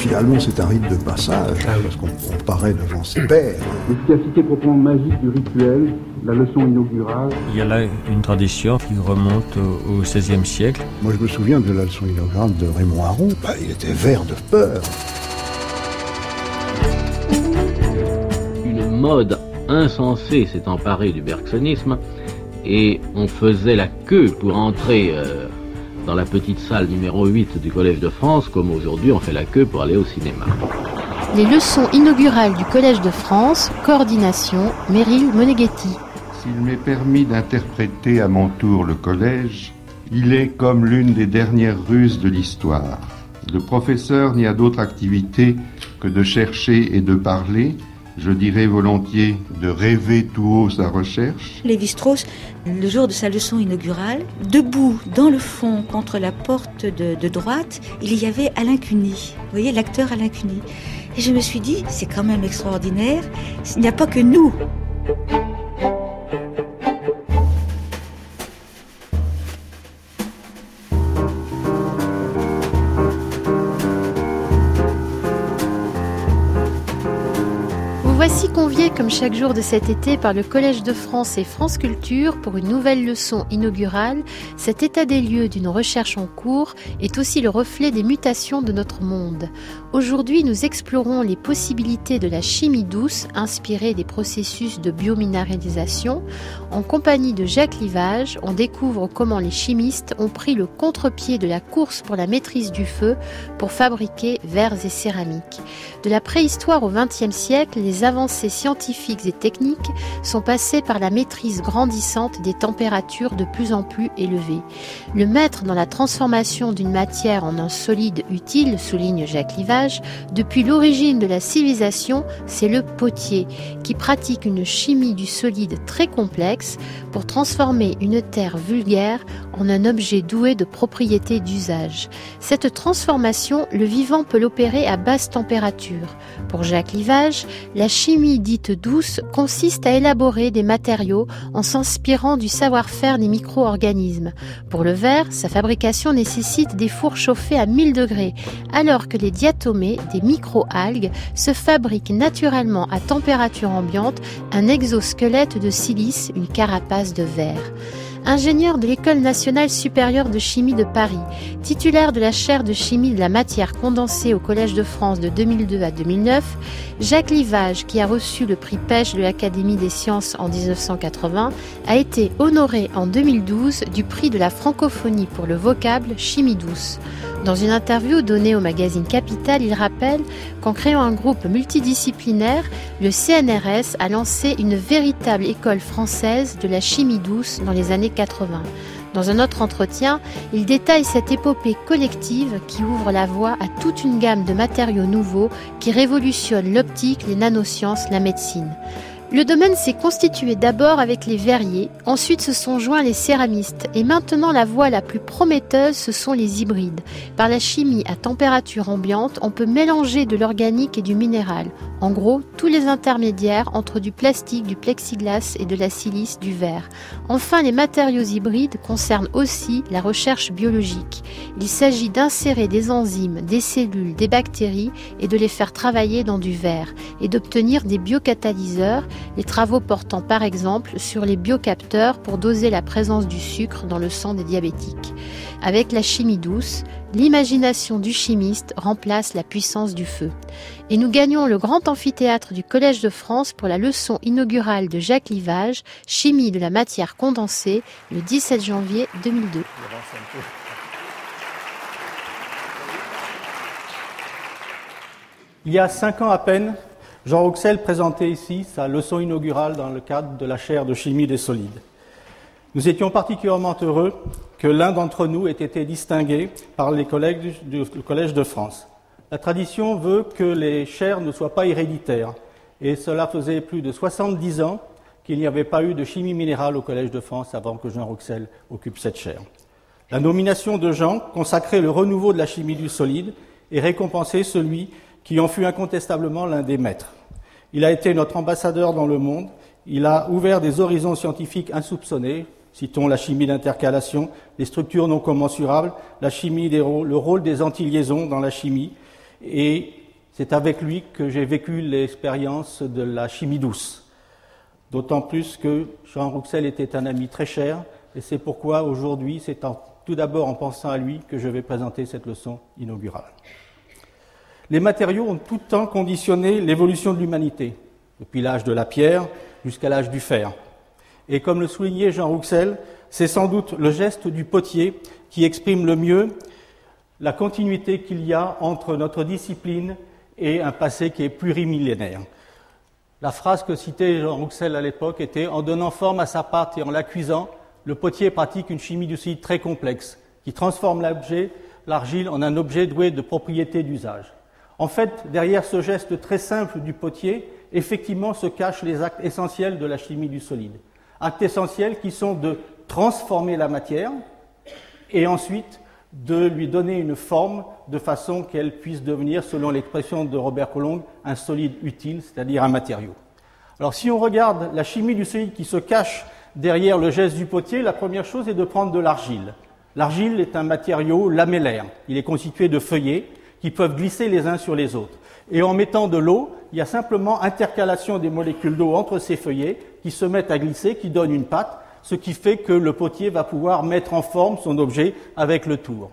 finalement, c'est un rite de passage, parce qu'on paraît devant ses pairs. L'efficacité proprement magique du rituel, la leçon inaugurale. Il y a là une tradition qui remonte au XVIe siècle. Moi, je me souviens de la leçon inaugurale de Raymond Aron. Il était vert de peur. Une mode insensée s'est emparée du bergsonisme et on faisait la queue pour entrer dans la petite salle numéro 8 du Collège de France, comme aujourd'hui on fait la queue pour aller au cinéma. Les leçons inaugurales du Collège de France, coordination, Meryl Moneghetti. S'il m'est permis d'interpréter à mon tour le collège, il est comme l'une des dernières ruses de l'histoire. Le professeur n'y a d'autre activité que de chercher et de parler, je dirais volontiers de rêver tout haut sa recherche. Lévi-Strauss, le jour de sa leçon inaugurale, debout dans le fond contre la porte de droite, il y avait Alain Cuny. Vous voyez, l'acteur Alain Cuny. Et je me suis dit, c'est quand même extraordinaire, il n'y a pas que nous. Voici conviés comme chaque jour de cet été par le Collège de France et France Culture pour une nouvelle leçon inaugurale. Cet état des lieux d'une recherche en cours est aussi le reflet des mutations de notre monde. Aujourd'hui, nous explorons les possibilités de la chimie douce inspirée des processus de biominéralisation. En compagnie de Jacques Livage, on découvre comment les chimistes ont pris le contre-pied de la course pour la maîtrise du feu pour fabriquer verres et céramiques. De la préhistoire au XXe siècle, les avancées scientifiques et techniques sont passées par la maîtrise grandissante des températures de plus en plus élevées. Le maître dans la transformation d'une matière en un solide utile, souligne Jacques Livage, depuis l'origine de la civilisation, c'est le potier, qui pratique une chimie du solide très complexe pour transformer une terre vulgaire en un objet doué de propriétés d'usage. Cette transformation, le vivant peut l'opérer à basse température. Pour Jacques Livage, la chimie dite douce consiste à élaborer des matériaux en s'inspirant du savoir-faire des micro-organismes. Pour le verre, sa fabrication nécessite des fours chauffés à 1000 degrés, alors que les diatomées, des micro-algues, se fabriquent naturellement à température ambiante, un exosquelette de silice, une carapace de verre. Ingénieur de l'École nationale supérieure de chimie de Paris, titulaire de la chaire de chimie de la matière condensée au Collège de France de 2002 à 2009, Jacques Livage, qui a reçu le prix Pêche de l'Académie des sciences en 1980, a été honoré en 2012 du prix de la francophonie pour le vocable chimie douce. Dans une interview donnée au magazine Capital, il rappelle qu'en créant un groupe multidisciplinaire, le CNRS a lancé une véritable école française de la chimie douce dans les années 80. Dans un autre entretien, il détaille cette épopée collective qui ouvre la voie à toute une gamme de matériaux nouveaux qui révolutionnent l'optique, les nanosciences, la médecine. Le domaine s'est constitué d'abord avec les verriers, ensuite se sont joints les céramistes et maintenant la voie la plus prometteuse, ce sont les hybrides. Par la chimie à température ambiante, on peut mélanger de l'organique et du minéral. En gros, tous les intermédiaires entre du plastique, du plexiglas et de la silice, du verre. Enfin, les matériaux hybrides concernent aussi la recherche biologique. Il s'agit d'insérer des enzymes, des cellules, des bactéries et de les faire travailler dans du verre et d'obtenir des biocatalyseurs. Les travaux portant par exemple sur les biocapteurs pour doser la présence du sucre dans le sang des diabétiques. Avec la chimie douce, l'imagination du chimiste remplace la puissance du feu. Et nous gagnons le grand amphithéâtre du Collège de France pour la leçon inaugurale de Jacques Livage, Chimie de la matière condensée, le 17 janvier 2002. Il y a 5 ans à peine, Jean Rouxel présentait ici sa leçon inaugurale dans le cadre de la chaire de chimie des solides. Nous étions particulièrement heureux que l'un d'entre nous ait été distingué par les collègues du Collège de France. La tradition veut que les chaires ne soient pas héréditaires, et cela faisait plus de 70 ans qu'il n'y avait pas eu de chimie minérale au Collège de France avant que Jean Rouxel occupe cette chaire. La nomination de Jean consacrait le renouveau de la chimie du solide et récompensait celui qui en fut incontestablement l'un des maîtres. Il a été notre ambassadeur dans le monde, il a ouvert des horizons scientifiques insoupçonnés, citons la chimie d'intercalation, les structures non commensurables, la chimie le rôle des antiliaisons dans la chimie, et c'est avec lui que j'ai vécu l'expérience de la chimie douce. D'autant plus que Jean Rouxel était un ami très cher, et c'est pourquoi aujourd'hui, c'est tout d'abord en pensant à lui que je vais présenter cette leçon inaugurale. Les matériaux ont tout le temps conditionné l'évolution de l'humanité, depuis l'âge de la pierre jusqu'à l'âge du fer. Et comme le soulignait Jean Rouxel, c'est sans doute le geste du potier qui exprime le mieux la continuité qu'il y a entre notre discipline et un passé qui est plurimillénaire. La phrase que citait Jean Rouxel à l'époque était « En donnant forme à sa pâte et en la cuisant, le potier pratique une chimie du solide très complexe qui transforme l'argile en un objet doué de propriétés d'usage. » En fait, derrière ce geste très simple du potier, effectivement se cachent les actes essentiels de la chimie du solide. Actes essentiels qui sont de transformer la matière et ensuite de lui donner une forme de façon qu'elle puisse devenir, selon l'expression de Robert Collongue, un solide utile, c'est-à-dire un matériau. Alors si on regarde la chimie du solide qui se cache derrière le geste du potier, la première chose est de prendre de l'argile. L'argile est un matériau lamellaire. Il est constitué de feuillets qui peuvent glisser les uns sur les autres. Et en mettant de l'eau, il y a simplement intercalation des molécules d'eau entre ces feuillets qui se mettent à glisser, qui donnent une pâte, ce qui fait que le potier va pouvoir mettre en forme son objet avec le tour.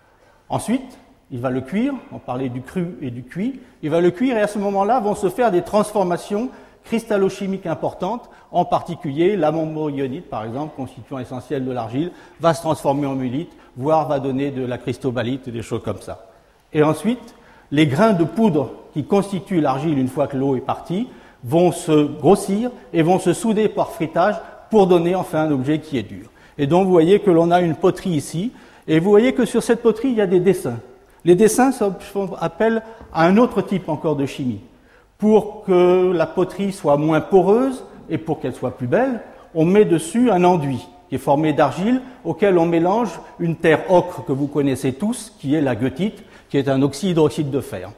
Ensuite, il va le cuire, on parlait du cru et du cuit, il va le cuire et à ce moment-là vont se faire des transformations cristallochimiques importantes, en particulier l'ammoborionite, par exemple, constituant essentiel de l'argile, va se transformer en mulite, voire va donner de la cristobalite, des choses comme ça. Et ensuite, les grains de poudre qui constituent l'argile une fois que l'eau est partie vont se grossir et vont se souder par frittage pour donner enfin un objet qui est dur. Et donc vous voyez que l'on a une poterie ici, et vous voyez que sur cette poterie, il y a des dessins. Les dessins font appel à un autre type encore de chimie. Pour que la poterie soit moins poreuse et pour qu'elle soit plus belle, on met dessus un enduit qui est formé d'argile auquel on mélange une terre ocre que vous connaissez tous, qui est la goethite, qui est un hydroxyde de fer.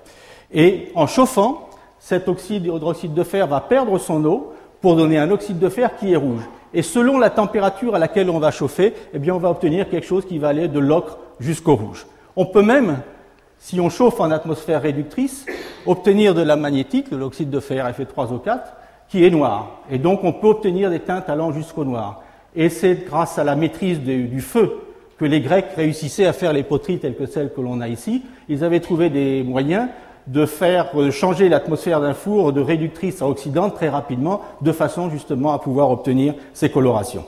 Et en chauffant, cet hydroxyde de fer va perdre son eau pour donner un oxyde de fer qui est rouge. Et selon la température à laquelle on va chauffer, eh bien on va obtenir quelque chose qui va aller de l'ocre jusqu'au rouge. On peut même, si on chauffe en atmosphère réductrice, obtenir de la magnétite, de l'oxyde de fer Fe3O4, qui est noir. Et donc on peut obtenir des teintes allant jusqu'au noir. Et c'est grâce à la maîtrise du feu que les Grecs réussissaient à faire les poteries telles que celles que l'on a ici. Ils avaient trouvé des moyens de changer l'atmosphère d'un four de réductrice à oxydante très rapidement, de façon justement à pouvoir obtenir ces colorations.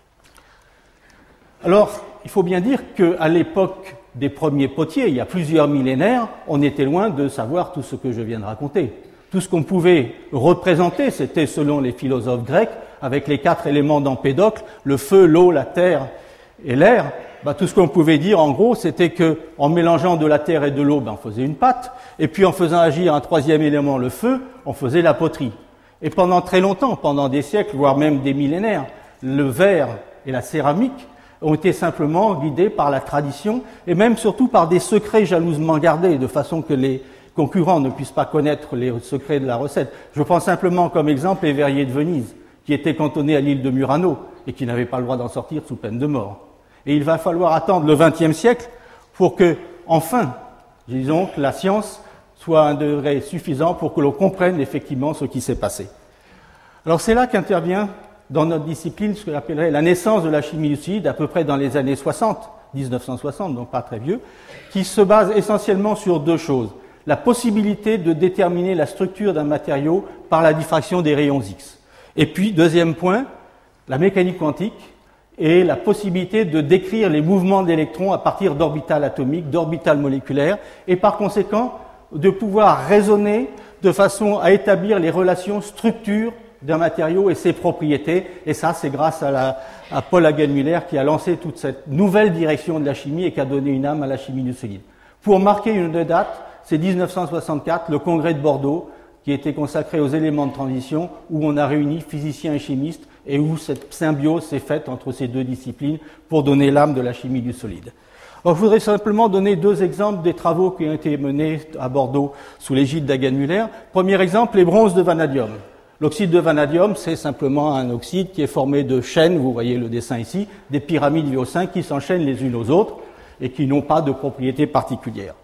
Alors, il faut bien dire qu'à l'époque des premiers potiers, il y a plusieurs millénaires, on était loin de savoir tout ce que je viens de raconter. Tout ce qu'on pouvait représenter, c'était selon les philosophes grecs, avec les 4 éléments d'Empédocle, le feu, l'eau, la terre et l'air. Tout ce qu'on pouvait dire, en gros, c'était que en mélangeant de la terre et de l'eau, on faisait une pâte, et puis en faisant agir un 3e élément, le feu, on faisait la poterie. Et pendant très longtemps, pendant des siècles, voire même des millénaires, le verre et la céramique ont été simplement guidés par la tradition, et même surtout par des secrets jalousement gardés, de façon que les concurrents ne puissent pas connaître les secrets de la recette. Je prends simplement comme exemple les verriers de Venise, qui étaient cantonnés à l'île de Murano, et qui n'avaient pas le droit d'en sortir sous peine de mort. Et il va falloir attendre le XXe siècle pour que, enfin, disons, que la science soit à un degré suffisant pour que l'on comprenne effectivement ce qui s'est passé. Alors c'est là qu'intervient dans notre discipline ce que j'appellerais la naissance de la chimie du solide, à peu près dans les années 60, 1960, donc pas très vieux, qui se base essentiellement sur 2 choses. La possibilité de déterminer la structure d'un matériau par la diffraction des rayons X. Et puis, 2e point, la mécanique quantique, et la possibilité de décrire les mouvements d'électrons à partir d'orbitales atomiques, d'orbitales moléculaires, et par conséquent de pouvoir raisonner de façon à établir les relations structure d'un matériau et ses propriétés. Et ça, c'est grâce à Paul Hagenmüller qui a lancé toute cette nouvelle direction de la chimie et qui a donné une âme à la chimie du solide. Pour marquer une date, c'est 1964, le congrès de Bordeaux, qui était consacré aux éléments de transition, où on a réuni physiciens et chimistes, et où cette symbiose s'est faite entre ces 2 disciplines pour donner l'âme de la chimie du solide. Alors, je voudrais simplement donner 2 exemples des travaux qui ont été menés à Bordeaux sous l'égide d'Hagenmüller. Premier exemple, les bronzes de vanadium. L'oxyde de vanadium, c'est simplement un oxyde qui est formé de chaînes, vous voyez le dessin ici, des pyramides VO5 qui s'enchaînent les unes aux autres et qui n'ont pas de propriétés particulières.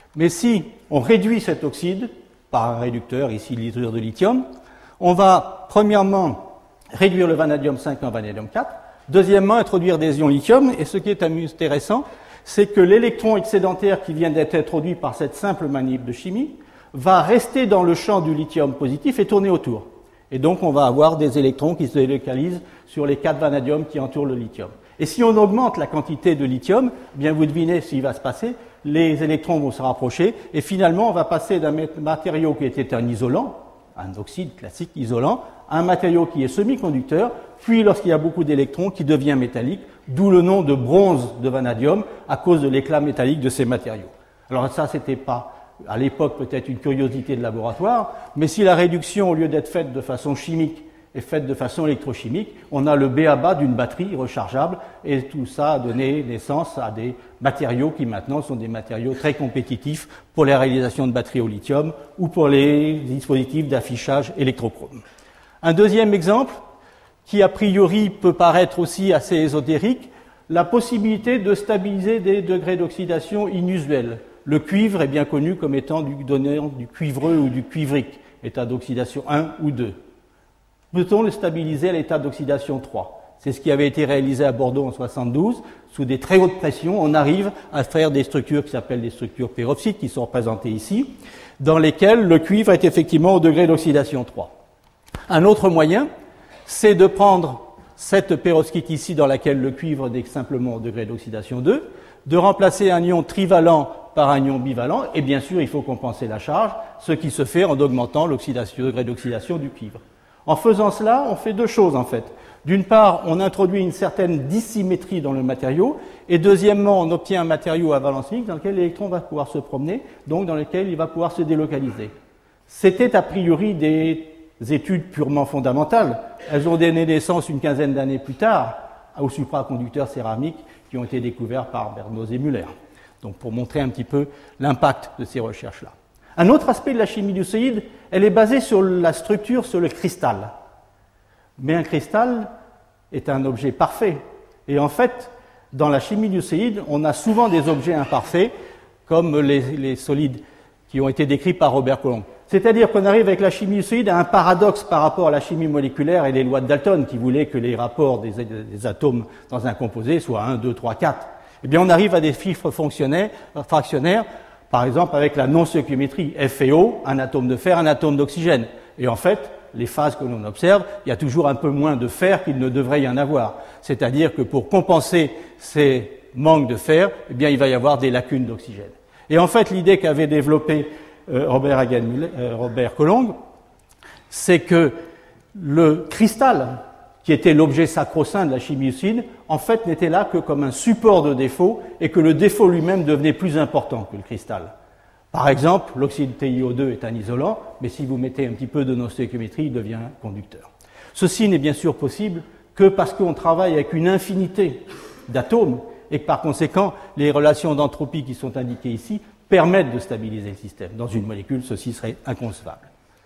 Mais si on réduit cet oxyde par un réducteur, ici l'hydrure de lithium, on va premièrement réduire le vanadium 5 en vanadium 4, deuxièmement introduire des ions lithium, et ce qui est intéressant, c'est que l'électron excédentaire qui vient d'être introduit par cette simple manip de chimie va rester dans le champ du lithium positif et tourner autour. Et donc on va avoir des électrons qui se délocalisent sur les 4 vanadiums qui entourent le lithium. Et si on augmente la quantité de lithium, bien vous devinez ce qui va se passer, les électrons vont se rapprocher, et finalement on va passer d'un matériau qui était un isolant, un oxyde classique isolant, à un matériau qui est semi-conducteur, puis lorsqu'il y a beaucoup d'électrons, qui devient métallique, d'où le nom de bronze de vanadium, à cause de l'éclat métallique de ces matériaux. Alors ça, c'était pas, à l'époque, peut-être une curiosité de laboratoire, mais si la réduction, au lieu d'être faite de façon chimique, est faite de façon électrochimique, on a le b.a.-ba d'une batterie rechargeable, et tout ça a donné naissance à des matériaux qui maintenant sont des matériaux très compétitifs pour la réalisation de batteries au lithium ou pour les dispositifs d'affichage électrochrome. Un deuxième exemple, qui a priori peut paraître aussi assez ésotérique, la possibilité de stabiliser des degrés d'oxydation inusuels. Le cuivre est bien connu comme étant du donneur du cuivreux ou du cuivrique, état d'oxydation 1 ou 2. Peut-on le stabiliser à l'état d'oxydation 3 ? C'est ce qui avait été réalisé à Bordeaux en 1972. Sous des très hautes pressions, on arrive à faire des structures qui s'appellent des structures perovskites, qui sont représentées ici, dans lesquelles le cuivre est effectivement au degré d'oxydation 3. Un autre moyen, c'est de prendre cette perovskite ici, dans laquelle le cuivre est simplement au degré d'oxydation 2, de remplacer un ion trivalent par un ion bivalent, et bien sûr, il faut compenser la charge, ce qui se fait en augmentant le degré d'oxydation du cuivre. En faisant cela, on fait deux choses en fait. D'une part, on introduit une certaine dissymétrie dans le matériau, et deuxièmement, on obtient un matériau à valence unique dans lequel l'électron va pouvoir se promener, donc dans lequel il va pouvoir se délocaliser. C'était a priori des études purement fondamentales. Elles ont donné naissance une quinzaine d'années plus tard aux supraconducteurs céramiques qui ont été découverts par Bernoz et Müller. Donc pour montrer un petit peu l'impact de ces recherches-là. Un autre aspect de la chimie du solide, elle est basée sur la structure, sur le cristal. Mais un cristal est un objet parfait. Et en fait, dans la chimie du solide, on a souvent des objets imparfaits, comme les solides qui ont été décrits par Robert Coulomb. C'est-à-dire qu'on arrive avec la chimie du solide à un paradoxe par rapport à la chimie moléculaire et les lois de Dalton, qui voulaient que les rapports des atomes dans un composé soient 1, 2, 3, 4. Eh bien, on arrive à des chiffres fractionnaires, par exemple avec la non-stoichiométrie. F et O, un atome de fer, un atome d'oxygène. Et en fait, les phases que l'on observe, il y a toujours un peu moins de fer qu'il ne devrait y en avoir. C'est-à-dire que pour compenser ces manques de fer, eh bien, il va y avoir des lacunes d'oxygène. Et en fait, l'idée qu'avait développée Robert Coulomb, c'est que le cristal, qui était l'objet sacro-saint de la chimie du solide, en fait n'était là que comme un support de défaut et que le défaut lui-même devenait plus important que le cristal. Par exemple, l'oxyde TiO2 est un isolant, mais si vous mettez un petit peu de non-stoichiométrie, il devient un conducteur. Ceci n'est bien sûr possible que parce qu'on travaille avec une infinité d'atomes et que par conséquent, les relations d'entropie qui sont indiquées ici permettent de stabiliser le système. Dans une molécule, ceci serait inconcevable.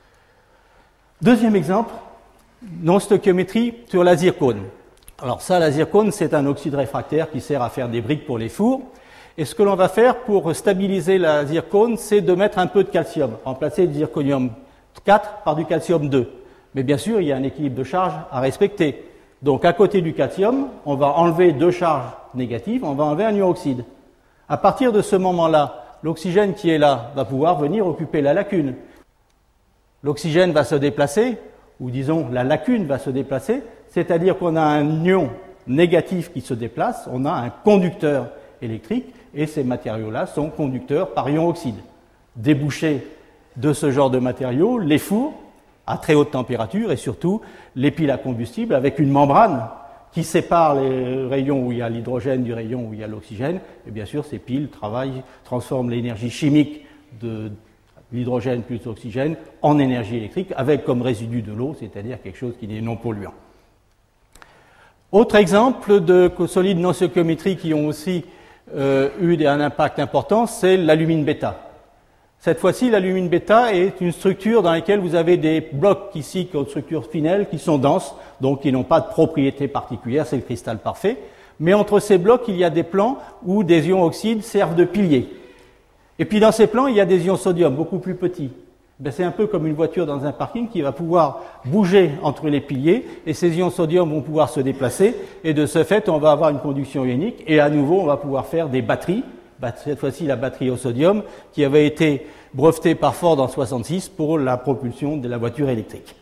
Deuxième exemple, non-stoichiométrie sur la zircone. Alors ça, la zircone, c'est un oxyde réfractaire qui sert à faire des briques pour les fours. Et ce que l'on va faire pour stabiliser la zircone, c'est de mettre un peu de calcium, remplacer le zirconium 4 par du calcium 2. Mais bien sûr, il y a un équilibre de charge à respecter. Donc à côté du calcium, on va enlever deux charges négatives, on va enlever un ion oxyde. À partir de ce moment-là, l'oxygène qui est là va pouvoir venir occuper la lacune. L'oxygène va se déplacer, ou disons la lacune va se déplacer, c'est-à-dire qu'on a un ion négatif qui se déplace, on a un conducteur électrique, et ces matériaux-là sont conducteurs par ion oxyde. Débouché de ce genre de matériaux, les fours à très haute température et surtout les piles à combustible avec une membrane qui sépare les rayons où il y a l'hydrogène du rayon où il y a l'oxygène. Et bien sûr, ces piles transforment l'énergie chimique de l'hydrogène plus l'oxygène en énergie électrique avec comme résidu de l'eau, c'est-à-dire quelque chose qui est non polluant. Autre exemple de solides non stoichiométriques qui ont aussi eu un impact important, c'est l'alumine bêta. Cette fois-ci, l'alumine bêta est une structure dans laquelle vous avez des blocs ici, qui ont une structure finelle, qui sont denses, donc qui n'ont pas de propriétés particulières, c'est le cristal parfait. Mais entre ces blocs, il y a des plans où des ions oxydes servent de piliers. Et puis dans ces plans, il y a des ions sodium beaucoup plus petits. C'est un peu comme une voiture dans un parking qui va pouvoir bouger entre les piliers, et ces ions sodium vont pouvoir se déplacer, et de ce fait, on va avoir une conduction ionique, et à nouveau, on va pouvoir faire des batteries, cette fois-ci la batterie au sodium, qui avait été brevetée par Ford en 1966 pour la propulsion de la voiture électrique.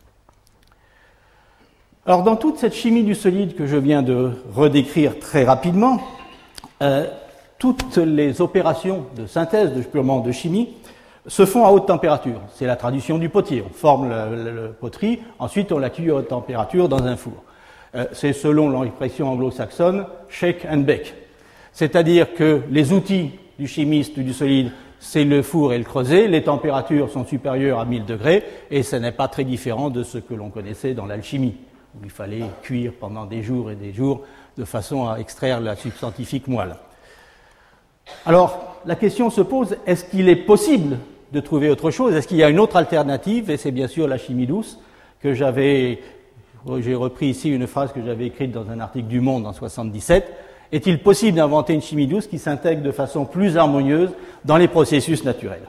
Alors dans toute cette chimie du solide que je viens de redécrire très rapidement, toutes les opérations de synthèse, purement de chimie, se font à haute température. C'est la tradition du potier. On forme le poterie, ensuite on la cuit à haute température dans un four. C'est selon l'expression anglo-saxonne « shake and bake ». C'est-à-dire que les outils du chimiste du solide, c'est le four et le creuset, les températures sont supérieures à 1000 degrés, et ce n'est pas très différent de ce que l'on connaissait dans l'alchimie, où il fallait cuire pendant des jours et des jours de façon à extraire la substantifique moelle. Alors, la question se pose, est-ce qu'il est possible de trouver autre chose? Est-ce qu'il y a une autre alternative? Et c'est bien sûr la chimie douce, que j'ai repris ici une phrase que j'avais écrite dans un article du Monde en 1977. Est-il possible d'inventer une chimie douce qui s'intègre de façon plus harmonieuse dans les processus naturels?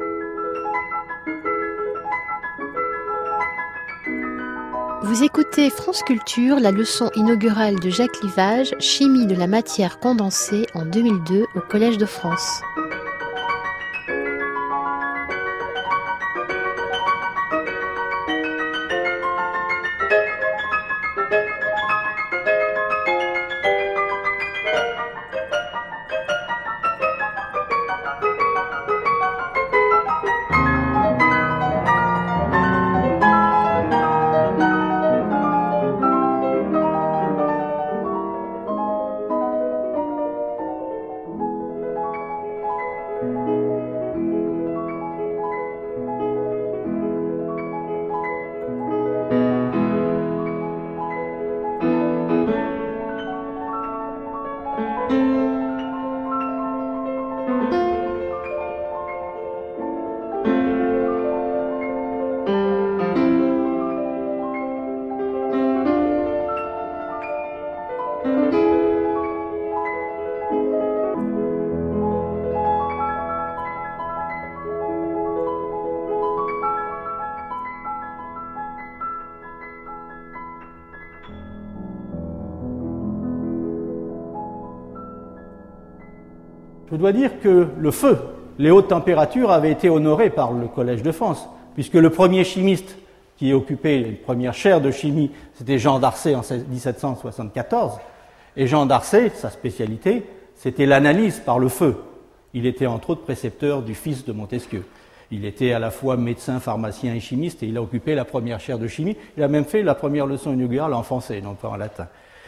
Vous écoutez France Culture, la leçon inaugurale de Jacques Livage, Chimie de la matière condensée en 2002 au Collège de France. Je dois dire que le feu, les hautes températures, avaient été honorées par le Collège de France, puisque le premier chimiste qui occupait les premières chaires de chimie, c'était Jean d'Arcet en 1774. Et Jean d'Arcet, sa spécialité, c'était l'analyse par le feu. Il était entre autres précepteur du fils de Montesquieu. Il était à la fois médecin, pharmacien et chimiste, et il a occupé la première chaire de chimie. Il a même fait la première leçon inaugurale en français, non pas en latin.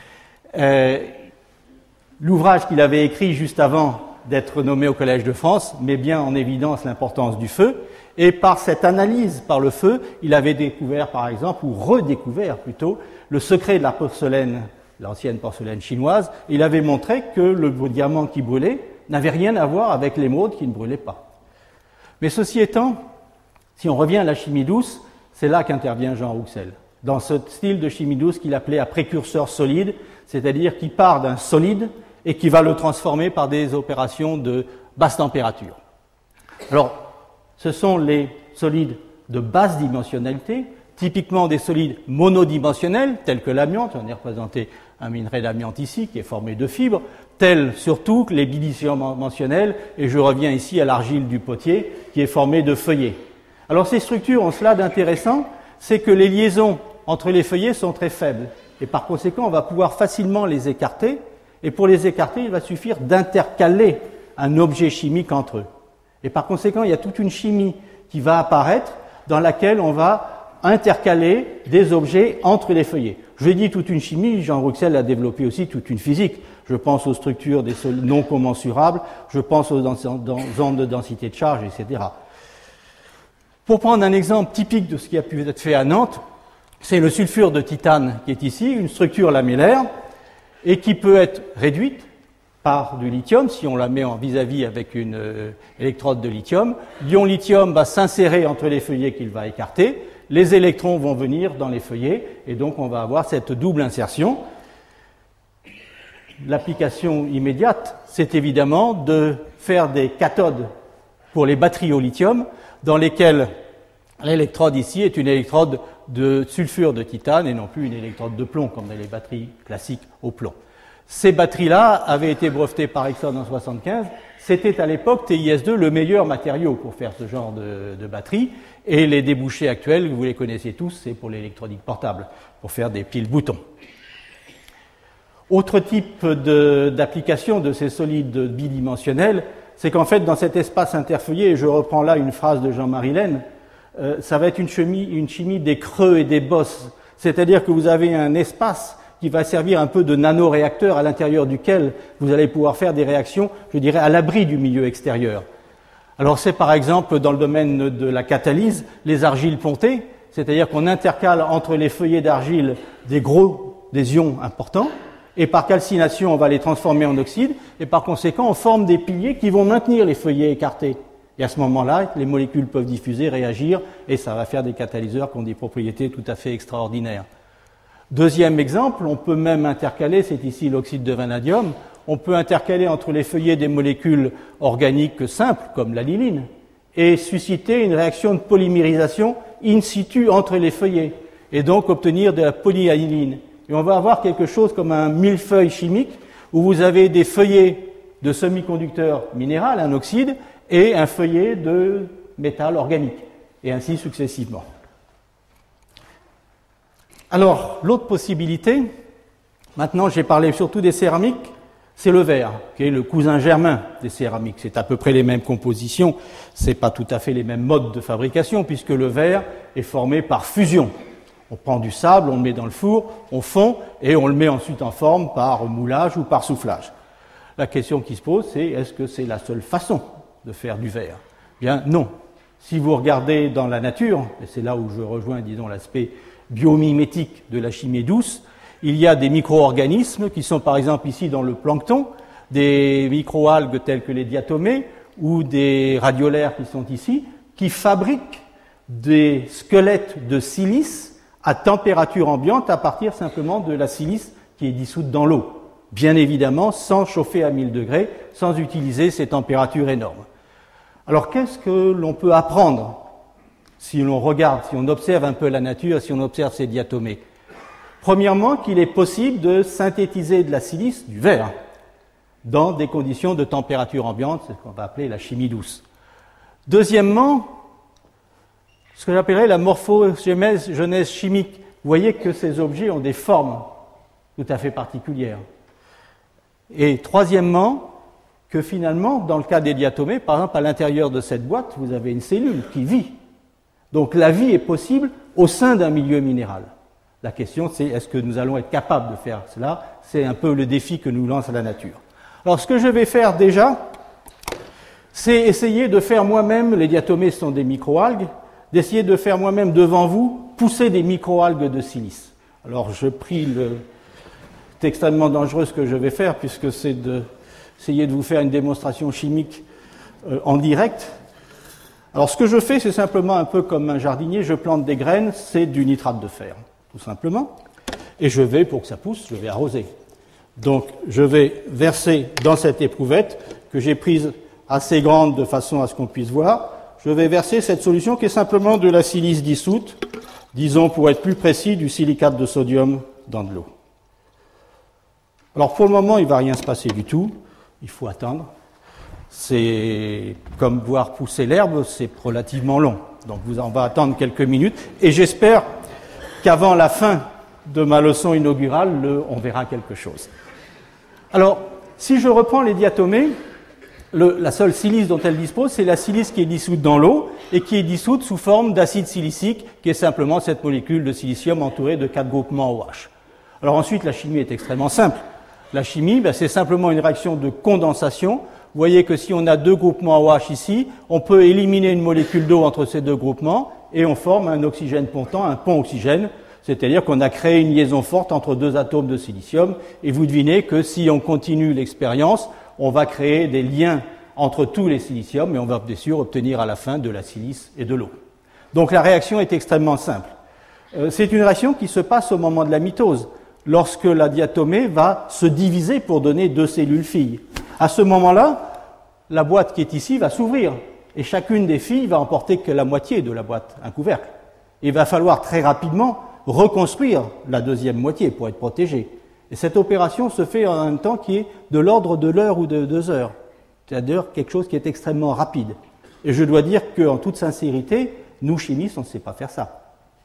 L'ouvrage qu'il avait écrit juste avant d'être nommé au Collège de France met bien en évidence l'importance du feu, et par cette analyse par le feu, il avait découvert par exemple, ou redécouvert plutôt, le secret de la porcelaine, l'ancienne porcelaine chinoise. Il avait montré que le diamant qui brûlait n'avait rien à voir avec l'émeraude qui ne brûlait pas. Mais ceci étant, si on revient à la chimie douce, c'est là qu'intervient Jean Rouxel, dans ce style de chimie douce qu'il appelait à précurseur solide, c'est-à-dire qui part d'un solide et qui va le transformer par des opérations de basse température. Alors, ce sont les solides de basse dimensionnalité, typiquement des solides monodimensionnels, tels que l'amiante, on est représenté un minerai d'amiante ici, qui est formé de fibres, tels surtout que les bidimensionnels, et je reviens ici à l'argile du potier, qui est formée de feuillets. Alors ces structures ont cela d'intéressant, c'est que les liaisons entre les feuillets sont très faibles, et par conséquent on va pouvoir facilement les écarter, et pour les écarter, il va suffire d'intercaler un objet chimique entre eux. Et par conséquent, il y a toute une chimie qui va apparaître dans laquelle on va intercaler des objets entre les feuillets. Je l'ai dit toute une chimie, Jean Rouxel a développé aussi toute une physique. Je pense aux structures des solides non commensurables, je pense aux ondes de densité de charge, etc. Pour prendre un exemple typique de ce qui a pu être fait à Nantes, c'est le sulfure de titane qui est ici, une structure lamellaire, et qui peut être réduite par du lithium, si on la met en vis-à-vis avec une électrode de lithium. L'ion lithium va s'insérer entre les feuillets qu'il va écarter, les électrons vont venir dans les feuillets, et donc on va avoir cette double insertion. L'application immédiate, c'est évidemment de faire des cathodes pour les batteries au lithium, dans lesquelles l'électrode ici est une électrode de sulfure de titane et non plus une électrode de plomb, comme dans les batteries classiques au plomb. Ces batteries-là avaient été brevetées par Exxon en 1975. C'était à l'époque, TiS2, le meilleur matériau pour faire ce genre de batterie. Et les débouchés actuels, vous les connaissez tous, c'est pour l'électronique portable, pour faire des piles boutons. Autre type d'application de ces solides bidimensionnels, c'est qu'en fait, dans cet espace interfeuillé, et je reprends là une phrase de Jean-Marie Laine, ça va être une chimie des creux et des bosses. C'est-à-dire que vous avez un espace qui va servir un peu de nanoréacteur à l'intérieur duquel vous allez pouvoir faire des réactions, je dirais, à l'abri du milieu extérieur. Alors c'est par exemple dans le domaine de la catalyse, les argiles pontées, c'est-à-dire qu'on intercale entre les feuillets d'argile des ions importants, et par calcination on va les transformer en oxyde, et par conséquent on forme des piliers qui vont maintenir les feuillets écartés. Et à ce moment-là, les molécules peuvent diffuser, réagir, et ça va faire des catalyseurs qui ont des propriétés tout à fait extraordinaires. Deuxième exemple, on peut même intercaler, c'est ici l'oxyde de vanadium, on peut intercaler entre les feuillets des molécules organiques simples, comme la liline, et susciter une réaction de polymérisation in situ entre les feuillets, et donc obtenir de la polyaniline. Et on va avoir quelque chose comme un millefeuille chimique, où vous avez des feuillets de semi-conducteur minéral, un oxyde, et un feuillet de métal organique, et ainsi successivement. Alors, l'autre possibilité, maintenant j'ai parlé surtout des céramiques, c'est le verre, qui est le cousin germain des céramiques. C'est à peu près les mêmes compositions, c'est pas tout à fait les mêmes modes de fabrication, puisque le verre est formé par fusion. On prend du sable, on le met dans le four, on fond, et on le met ensuite en forme par moulage ou par soufflage. La question qui se pose, c'est est-ce que c'est la seule façon de faire du verre? Bien, non. Si vous regardez dans la nature, et c'est là où je rejoins, disons, l'aspect biomimétique de la chimie douce, il y a des micro-organismes qui sont par exemple ici dans le plancton, des micro-algues telles que les diatomées ou des radiolaires qui sont ici, qui fabriquent des squelettes de silice à température ambiante à partir simplement de la silice qui est dissoute dans l'eau. Bien évidemment, sans chauffer à 1000 degrés, sans utiliser ces températures énormes. Alors qu'est-ce que l'on peut apprendre si l'on regarde, si on observe un peu la nature, si on observe ces diatomées? Premièrement, qu'il est possible de synthétiser de la silice, du verre, dans des conditions de température ambiante, c'est ce qu'on va appeler la chimie douce. Deuxièmement, ce que j'appellerais la morphogenèse chimique. Vous voyez que ces objets ont des formes tout à fait particulières. Et troisièmement, que finalement, dans le cas des diatomées, par exemple, à l'intérieur de cette boîte, vous avez une cellule qui vit. Donc la vie est possible au sein d'un milieu minéral. La question, c'est est-ce que nous allons être capables de faire cela? C'est un peu le défi que nous lance la nature. Alors ce que je vais faire déjà, c'est essayer de faire moi-même, les diatomées sont des microalgues, d'essayer de faire moi-même devant vous pousser des microalgues de silice. Alors je prie c'est extrêmement dangereux ce que je vais faire, puisque c'est d'essayer de vous faire une démonstration chimique en direct. Alors ce que je fais, c'est simplement un peu comme un jardinier, je plante des graines, c'est du nitrate de fer, tout simplement, et je vais, pour que ça pousse, je vais arroser. Donc je vais verser dans cette éprouvette, que j'ai prise assez grande de façon à ce qu'on puisse voir, je vais verser cette solution qui est simplement de la silice dissoute, disons pour être plus précis du silicate de sodium dans de l'eau. Alors pour le moment, il ne va rien se passer du tout, il faut attendre. C'est comme voir pousser l'herbe, c'est relativement long. Donc on va attendre quelques minutes et j'espère qu'avant la fin de ma leçon inaugurale, on verra quelque chose. Alors, si je reprends les diatomées, la seule silice dont elles disposent, c'est la silice qui est dissoute dans l'eau et qui est dissoute sous forme d'acide silicique, qui est simplement cette molécule de silicium entourée de 4 groupements OH. Alors ensuite, la chimie est extrêmement simple. La chimie, c'est simplement une réaction de condensation. Vous voyez que si on a 2 groupements OH ici, on peut éliminer une molécule d'eau entre ces 2 groupements et on forme un oxygène pontant, un pont oxygène, c'est-à-dire qu'on a créé une liaison forte entre 2 atomes de silicium et vous devinez que si on continue l'expérience, on va créer des liens entre tous les siliciums et on va bien sûr obtenir à la fin de la silice et de l'eau. Donc la réaction est extrêmement simple. C'est une réaction qui se passe au moment de la mitose, lorsque la diatomée va se diviser pour donner 2 cellules filles. À ce moment-là, la boîte qui est ici va s'ouvrir et chacune des filles va emporter que la moitié de la boîte, un couvercle. Il va falloir très rapidement reconstruire la deuxième moitié pour être protégée. Et cette opération se fait en un temps qui est de l'ordre de l'heure ou de 2 heures. C'est-à-dire quelque chose qui est extrêmement rapide. Et je dois dire qu'en toute sincérité, nous, chimistes, on ne sait pas faire ça.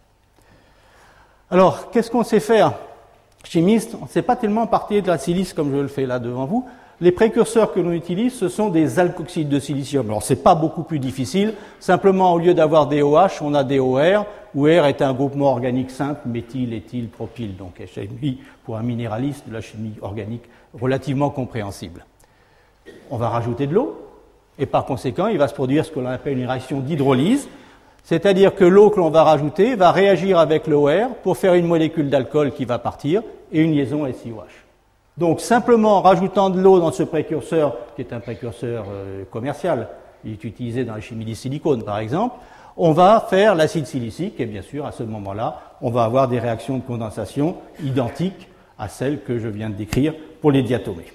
Alors, qu'est-ce qu'on sait faire, chimistes? On ne sait pas tellement partir de la silice comme je le fais là devant vous. Les précurseurs que l'on utilise, ce sont des alkoxydes de silicium. Alors, c'est pas beaucoup plus difficile. Simplement, au lieu d'avoir des OH, on a des OR, où R est un groupement organique simple, méthyle, éthyle, propyle. Donc, chimie, pour un minéraliste, de la chimie organique relativement compréhensible. On va rajouter de l'eau, et par conséquent, il va se produire ce que l'on appelle une réaction d'hydrolyse, c'est-à-dire que l'eau que l'on va rajouter va réagir avec l'OR pour faire une molécule d'alcool qui va partir, et une liaison SiOH. Donc, simplement en rajoutant de l'eau dans ce précurseur, qui est un précurseur commercial, il est utilisé dans la chimie du silicone, par exemple, on va faire l'acide silicique, et bien sûr, à ce moment-là, on va avoir des réactions de condensation identiques à celles que je viens de décrire pour les diatomées.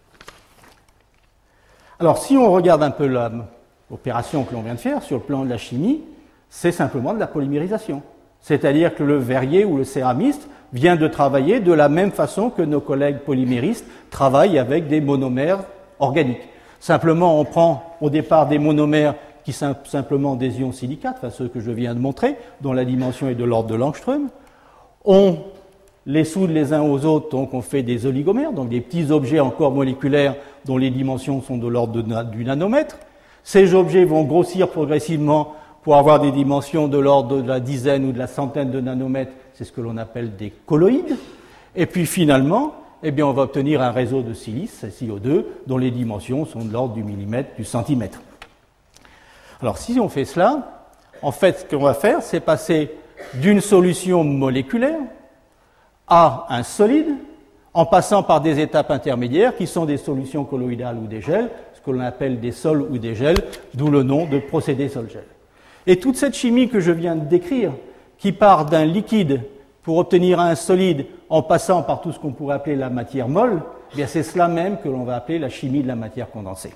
Alors, si on regarde un peu l'opération que l'on vient de faire sur le plan de la chimie, c'est simplement de la polymérisation. C'est-à-dire que le verrier ou le céramiste vient de travailler de la même façon que nos collègues polyméristes travaillent avec des monomères organiques. Simplement, on prend au départ des monomères qui sont simplement des ions silicates, enfin ceux que je viens de montrer, dont la dimension est de l'ordre de l'angstrom. On les soude les uns aux autres, donc on fait des oligomères, donc des petits objets encore moléculaires dont les dimensions sont de l'ordre du nanomètre. Ces objets vont grossir progressivement pour avoir des dimensions de l'ordre de la dizaine ou de la centaine de nanomètres, c'est ce que l'on appelle des colloïdes. Et puis finalement, eh bien, on va obtenir un réseau de silice, SiO2, dont les dimensions sont de l'ordre du millimètre, du centimètre. Alors si on fait cela, en fait, ce qu'on va faire, c'est passer d'une solution moléculaire à un solide, en passant par des étapes intermédiaires qui sont des solutions colloïdales ou des gels, ce que l'on appelle des sols ou des gels, d'où le nom de procédé sol-gel. Et toute cette chimie que je viens de décrire, qui part d'un liquide pour obtenir un solide en passant par tout ce qu'on pourrait appeler la matière molle, eh bien c'est cela même que l'on va appeler la chimie de la matière condensée.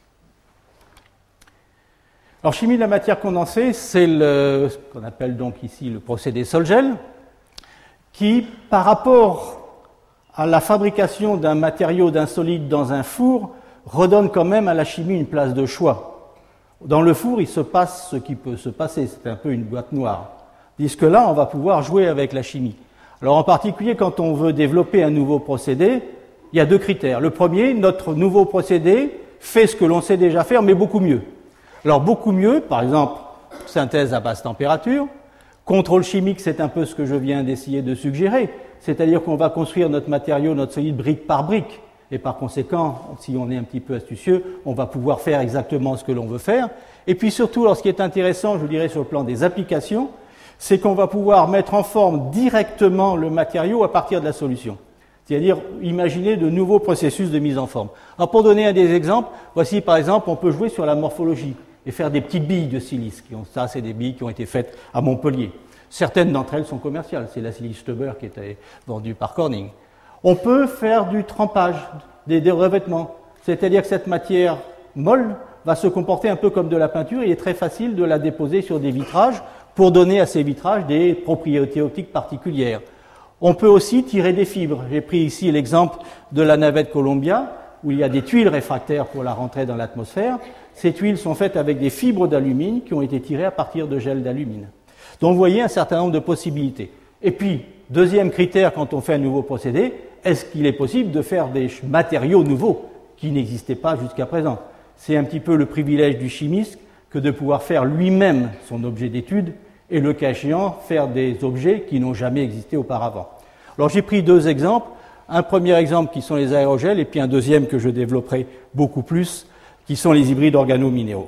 Alors, chimie de la matière condensée, c'est ce qu'on appelle donc ici le procédé sol-gel, qui, par rapport à la fabrication d'un matériau, d'un solide dans un four, redonne quand même à la chimie une place de choix. Dans le four, il se passe ce qui peut se passer, c'est un peu une boîte noire. Tandis que là, on va pouvoir jouer avec la chimie. Alors en particulier, quand on veut développer un nouveau procédé, il y a 2 critères. Le premier, notre nouveau procédé fait ce que l'on sait déjà faire, mais beaucoup mieux. Alors beaucoup mieux, par exemple, synthèse à basse température. Contrôle chimique, c'est un peu ce que je viens d'essayer de suggérer. C'est-à-dire qu'on va construire notre matériau, notre solide, brique par brique. Et par conséquent, si on est un petit peu astucieux, on va pouvoir faire exactement ce que l'on veut faire. Et puis surtout, alors, ce qui est intéressant, je dirais, sur le plan des applications, c'est qu'on va pouvoir mettre en forme directement le matériau à partir de la solution. C'est-à-dire imaginer de nouveaux processus de mise en forme. Alors pour donner un des exemples, voici par exemple, on peut jouer sur la morphologie et faire des petites billes de silice. Ça, c'est des billes qui ont été faites à Montpellier. Certaines d'entre elles sont commerciales. C'est la silice Stauber qui était vendue par Corning. On peut faire du trempage, des revêtements. C'est-à-dire que cette matière molle va se comporter un peu comme de la peinture. Il est très facile de la déposer sur des vitrages pour donner à ces vitrages des propriétés optiques particulières. On peut aussi tirer des fibres. J'ai pris ici l'exemple de la navette Columbia, où il y a des tuiles réfractaires pour la rentrée dans l'atmosphère. Ces tuiles sont faites avec des fibres d'alumine qui ont été tirées à partir de gel d'alumine. Donc vous voyez un certain nombre de possibilités. Et puis, deuxième critère quand on fait un nouveau procédé, est-ce qu'il est possible de faire des matériaux nouveaux qui n'existaient pas jusqu'à présent? C'est un petit peu le privilège du chimiste que de pouvoir faire lui-même son objet d'étude et le cas échéant, faire des objets qui n'ont jamais existé auparavant. Alors j'ai pris 2 exemples. Un premier exemple qui sont les aérogels et puis un deuxième que je développerai beaucoup plus, qui sont les hybrides organominéraux.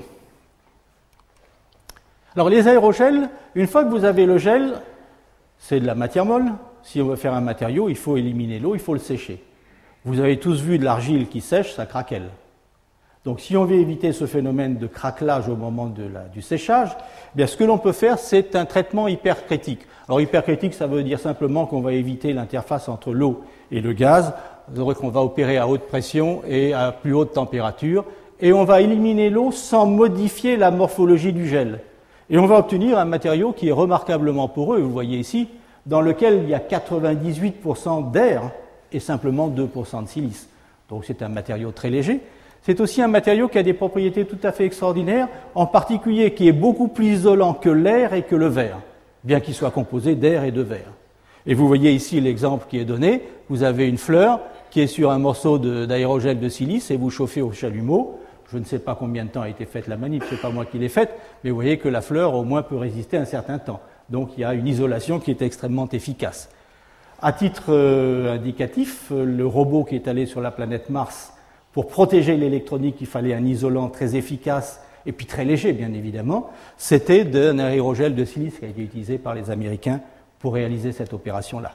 Alors les aérogels, une fois que vous avez le gel, c'est de la matière molle. Si on veut faire un matériau, il faut éliminer l'eau, il faut le sécher. Vous avez tous vu de l'argile qui sèche, ça craquelle. Donc si on veut éviter ce phénomène de craquelage au moment du séchage, eh bien, ce que l'on peut faire, c'est un traitement hypercritique. Alors hypercritique, ça veut dire simplement qu'on va éviter l'interface entre l'eau et le gaz, donc on va opérer à haute pression et à plus haute température, et on va éliminer l'eau sans modifier la morphologie du gel. Et on va obtenir un matériau qui est remarquablement poreux, vous voyez ici, dans lequel il y a 98% d'air et simplement 2% de silice. Donc c'est un matériau très léger. C'est aussi un matériau qui a des propriétés tout à fait extraordinaires, en particulier qui est beaucoup plus isolant que l'air et que le verre, bien qu'il soit composé d'air et de verre. Et vous voyez ici l'exemple qui est donné. Vous avez une fleur qui est sur un morceau d'aérogel de silice et vous chauffez au chalumeau. Je ne sais pas combien de temps a été faite la manip, c'est pas moi qui l'ai faite, mais vous voyez que la fleur au moins peut résister un certain temps. Donc il y a une isolation qui est extrêmement efficace. À titre indicatif, le robot qui est allé sur la planète Mars pour protéger l'électronique, il fallait un isolant très efficace et puis très léger, bien évidemment. C'était un aérogel de silice qui a été utilisé par les Américains pour réaliser cette opération-là.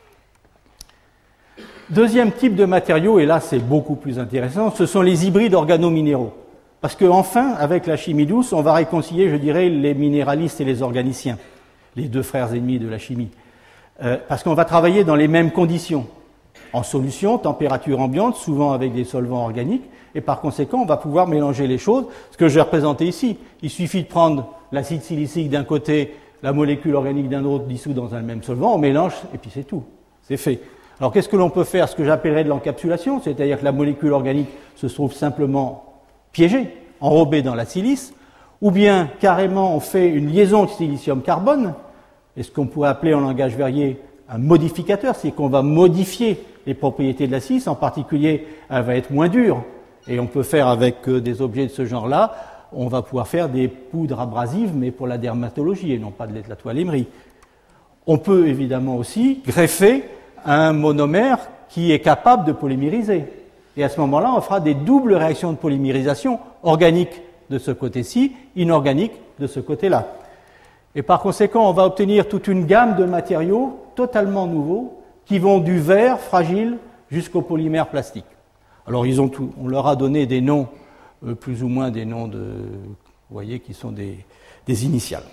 Deuxième type de matériaux, et là c'est beaucoup plus intéressant, ce sont les hybrides organominéraux. Parce qu'enfin, avec la chimie douce, on va réconcilier, je dirais, les minéralistes et les organiciens, les deux frères ennemis de la chimie. Parce qu'on va travailler dans les mêmes conditions, en solution, température ambiante, souvent avec des solvants organiques, et par conséquent, on va pouvoir mélanger les choses. Ce que j'ai représenté ici, il suffit de prendre l'acide silicique d'un côté, la molécule organique d'un autre dissout dans un même solvant, on mélange, et puis c'est tout, c'est fait. Alors qu'est-ce que l'on peut faire? Ce que j'appellerais de l'encapsulation, c'est-à-dire que la molécule organique se trouve simplement piégée, enrobée dans la silice, ou bien carrément on fait une liaison de silicium-carbone, et ce qu'on pourrait appeler en langage Verrier un modificateur, c'est qu'on va modifier les propriétés de la silice, en particulier elle va être moins dure, et on peut faire avec des objets de ce genre-là, on va pouvoir faire des poudres abrasives, mais pour la dermatologie et non pas de la toilemmerie. On peut évidemment aussi greffer un monomère qui est capable de polymériser. Et à ce moment-là, on fera des doubles réactions de polymérisation, organique de ce côté-ci, inorganique de ce côté-là. Et par conséquent, on va obtenir toute une gamme de matériaux totalement nouveaux qui vont du verre fragile jusqu'au polymère plastique. Alors on leur a donné des noms, plus ou moins des noms vous voyez, qui sont des initiales.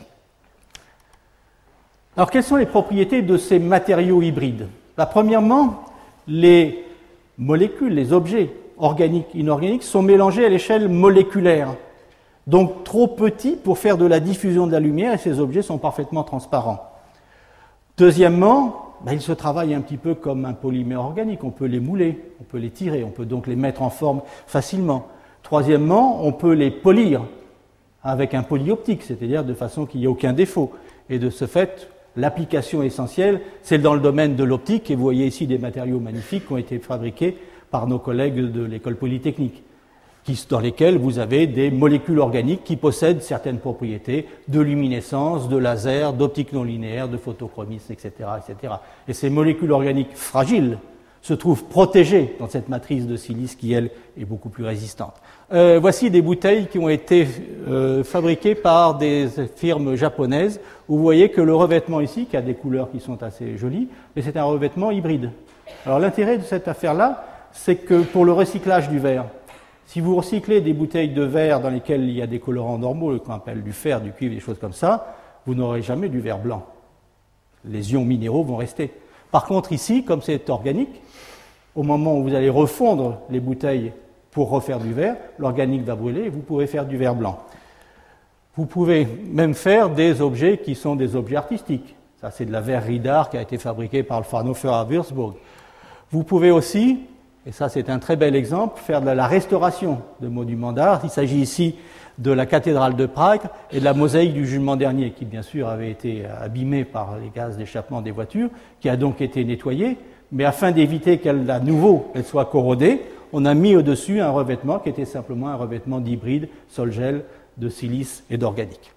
Alors quelles sont les propriétés de ces matériaux hybrides? Premièrement, les molécules, les objets organiques, inorganiques sont mélangés à l'échelle moléculaire, donc trop petits pour faire de la diffusion de la lumière, et ces objets sont parfaitement transparents. Deuxièmement, ils se travaillent un petit peu comme un polymère organique, on peut les mouler, on peut les tirer, on peut donc les mettre en forme facilement. Troisièmement, on peut les polir avec un polyoptique, c'est-à-dire de façon qu'il n'y ait aucun défaut, et de ce fait, l'application essentielle, c'est dans le domaine de l'optique, et vous voyez ici des matériaux magnifiques qui ont été fabriqués par nos collègues de l'école polytechnique, dans lesquels vous avez des molécules organiques qui possèdent certaines propriétés de luminescence, de laser, d'optique non linéaire, de photochromisme, etc., etc. Et ces molécules organiques fragiles se trouvent protégées dans cette matrice de silice qui, elle, est beaucoup plus résistante. Voici des bouteilles qui ont été fabriquées par des firmes japonaises, où vous voyez que le revêtement ici, qui a des couleurs qui sont assez jolies, mais c'est un revêtement hybride. Alors l'intérêt de cette affaire-là, c'est que pour le recyclage du verre, si vous recyclez des bouteilles de verre dans lesquelles il y a des colorants normaux, qu'on appelle du fer, du cuivre, des choses comme ça, vous n'aurez jamais du verre blanc. Les ions minéraux vont rester. Par contre, ici, comme c'est organique, au moment où vous allez refondre les bouteilles pour refaire du verre, l'organique va brûler et vous pourrez faire du verre blanc. Vous pouvez même faire des objets qui sont des objets artistiques. Ça, c'est de la verrerie d'art qui a été fabriquée par le Fraunhofer à Würzburg. Vous pouvez aussi, et ça c'est un très bel exemple, faire de la restauration de monuments d'art. Il s'agit ici de la cathédrale de Prague et de la mosaïque du Jugement dernier, qui bien sûr avait été abîmée par les gaz d'échappement des voitures, qui a donc été nettoyée, mais afin d'éviter qu'elle, à nouveau, elle soit corrodée, on a mis au-dessus un revêtement qui était simplement un revêtement d'hybride, sol-gel, de silice et d'organique.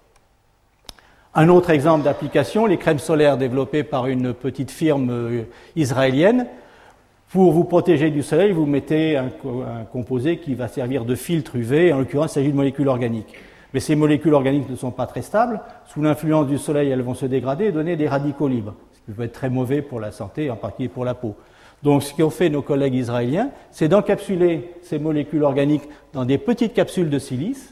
Un autre exemple d'application, les crèmes solaires développées par une petite firme israélienne. Pour vous protéger du soleil, vous mettez un composé qui va servir de filtre UV, en l'occurrence il s'agit de molécules organiques. Mais ces molécules organiques ne sont pas très stables, sous l'influence du soleil elles vont se dégrader et donner des radicaux libres, ce qui peut être très mauvais pour la santé, en particulier pour la peau. Donc ce qu'ont fait nos collègues israéliens, c'est d'encapsuler ces molécules organiques dans des petites capsules de silice,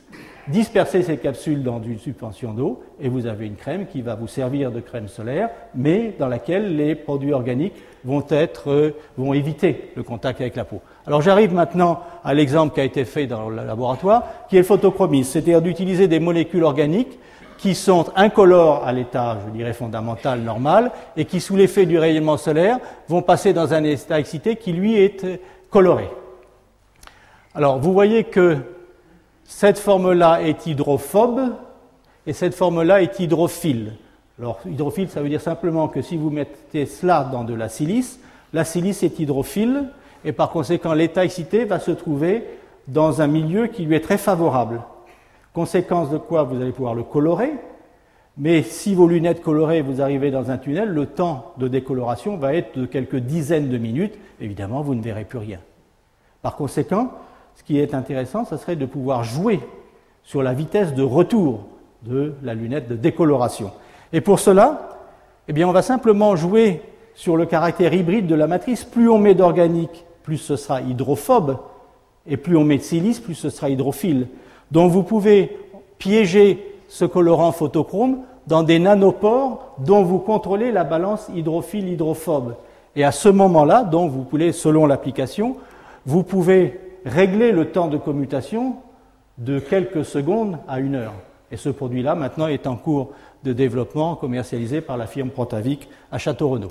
disperser ces capsules dans une suspension d'eau et vous avez une crème qui va vous servir de crème solaire, mais dans laquelle les produits organiques vont éviter le contact avec la peau. Alors j'arrive maintenant à l'exemple qui a été fait dans le laboratoire, qui est le photochromisme, c'est-à-dire d'utiliser des molécules organiques qui sont incolores à l'état, je dirais, fondamental, normal, et qui, sous l'effet du rayonnement solaire, vont passer dans un état excité qui, lui, est coloré. Alors, vous voyez que cette forme-là est hydrophobe et cette forme-là est hydrophile. Alors, hydrophile, ça veut dire simplement que si vous mettez cela dans de la silice est hydrophile et par conséquent, l'état excité va se trouver dans un milieu qui lui est très favorable. Conséquence de quoi vous allez pouvoir le colorer, mais si vos lunettes colorées, vous arrivez dans un tunnel, le temps de décoloration va être de quelques dizaines de minutes. Évidemment, vous ne verrez plus rien. Par conséquent, ce qui est intéressant, ce serait de pouvoir jouer sur la vitesse de retour de la lunette de décoloration. Et pour cela, eh bien, on va simplement jouer sur le caractère hybride de la matrice. Plus on met d'organique, plus ce sera hydrophobe, et plus on met de silice, plus ce sera hydrophile. Donc vous pouvez piéger ce colorant photochrome dans des nanopores dont vous contrôlez la balance hydrophile-hydrophobe. Et à ce moment-là, donc vous pouvez, selon l'application, vous pouvez régler le temps de commutation de quelques secondes à 1 heure. Et ce produit-là, maintenant, est en cours de développement commercialisé par la firme Protavic à Château-Renaud.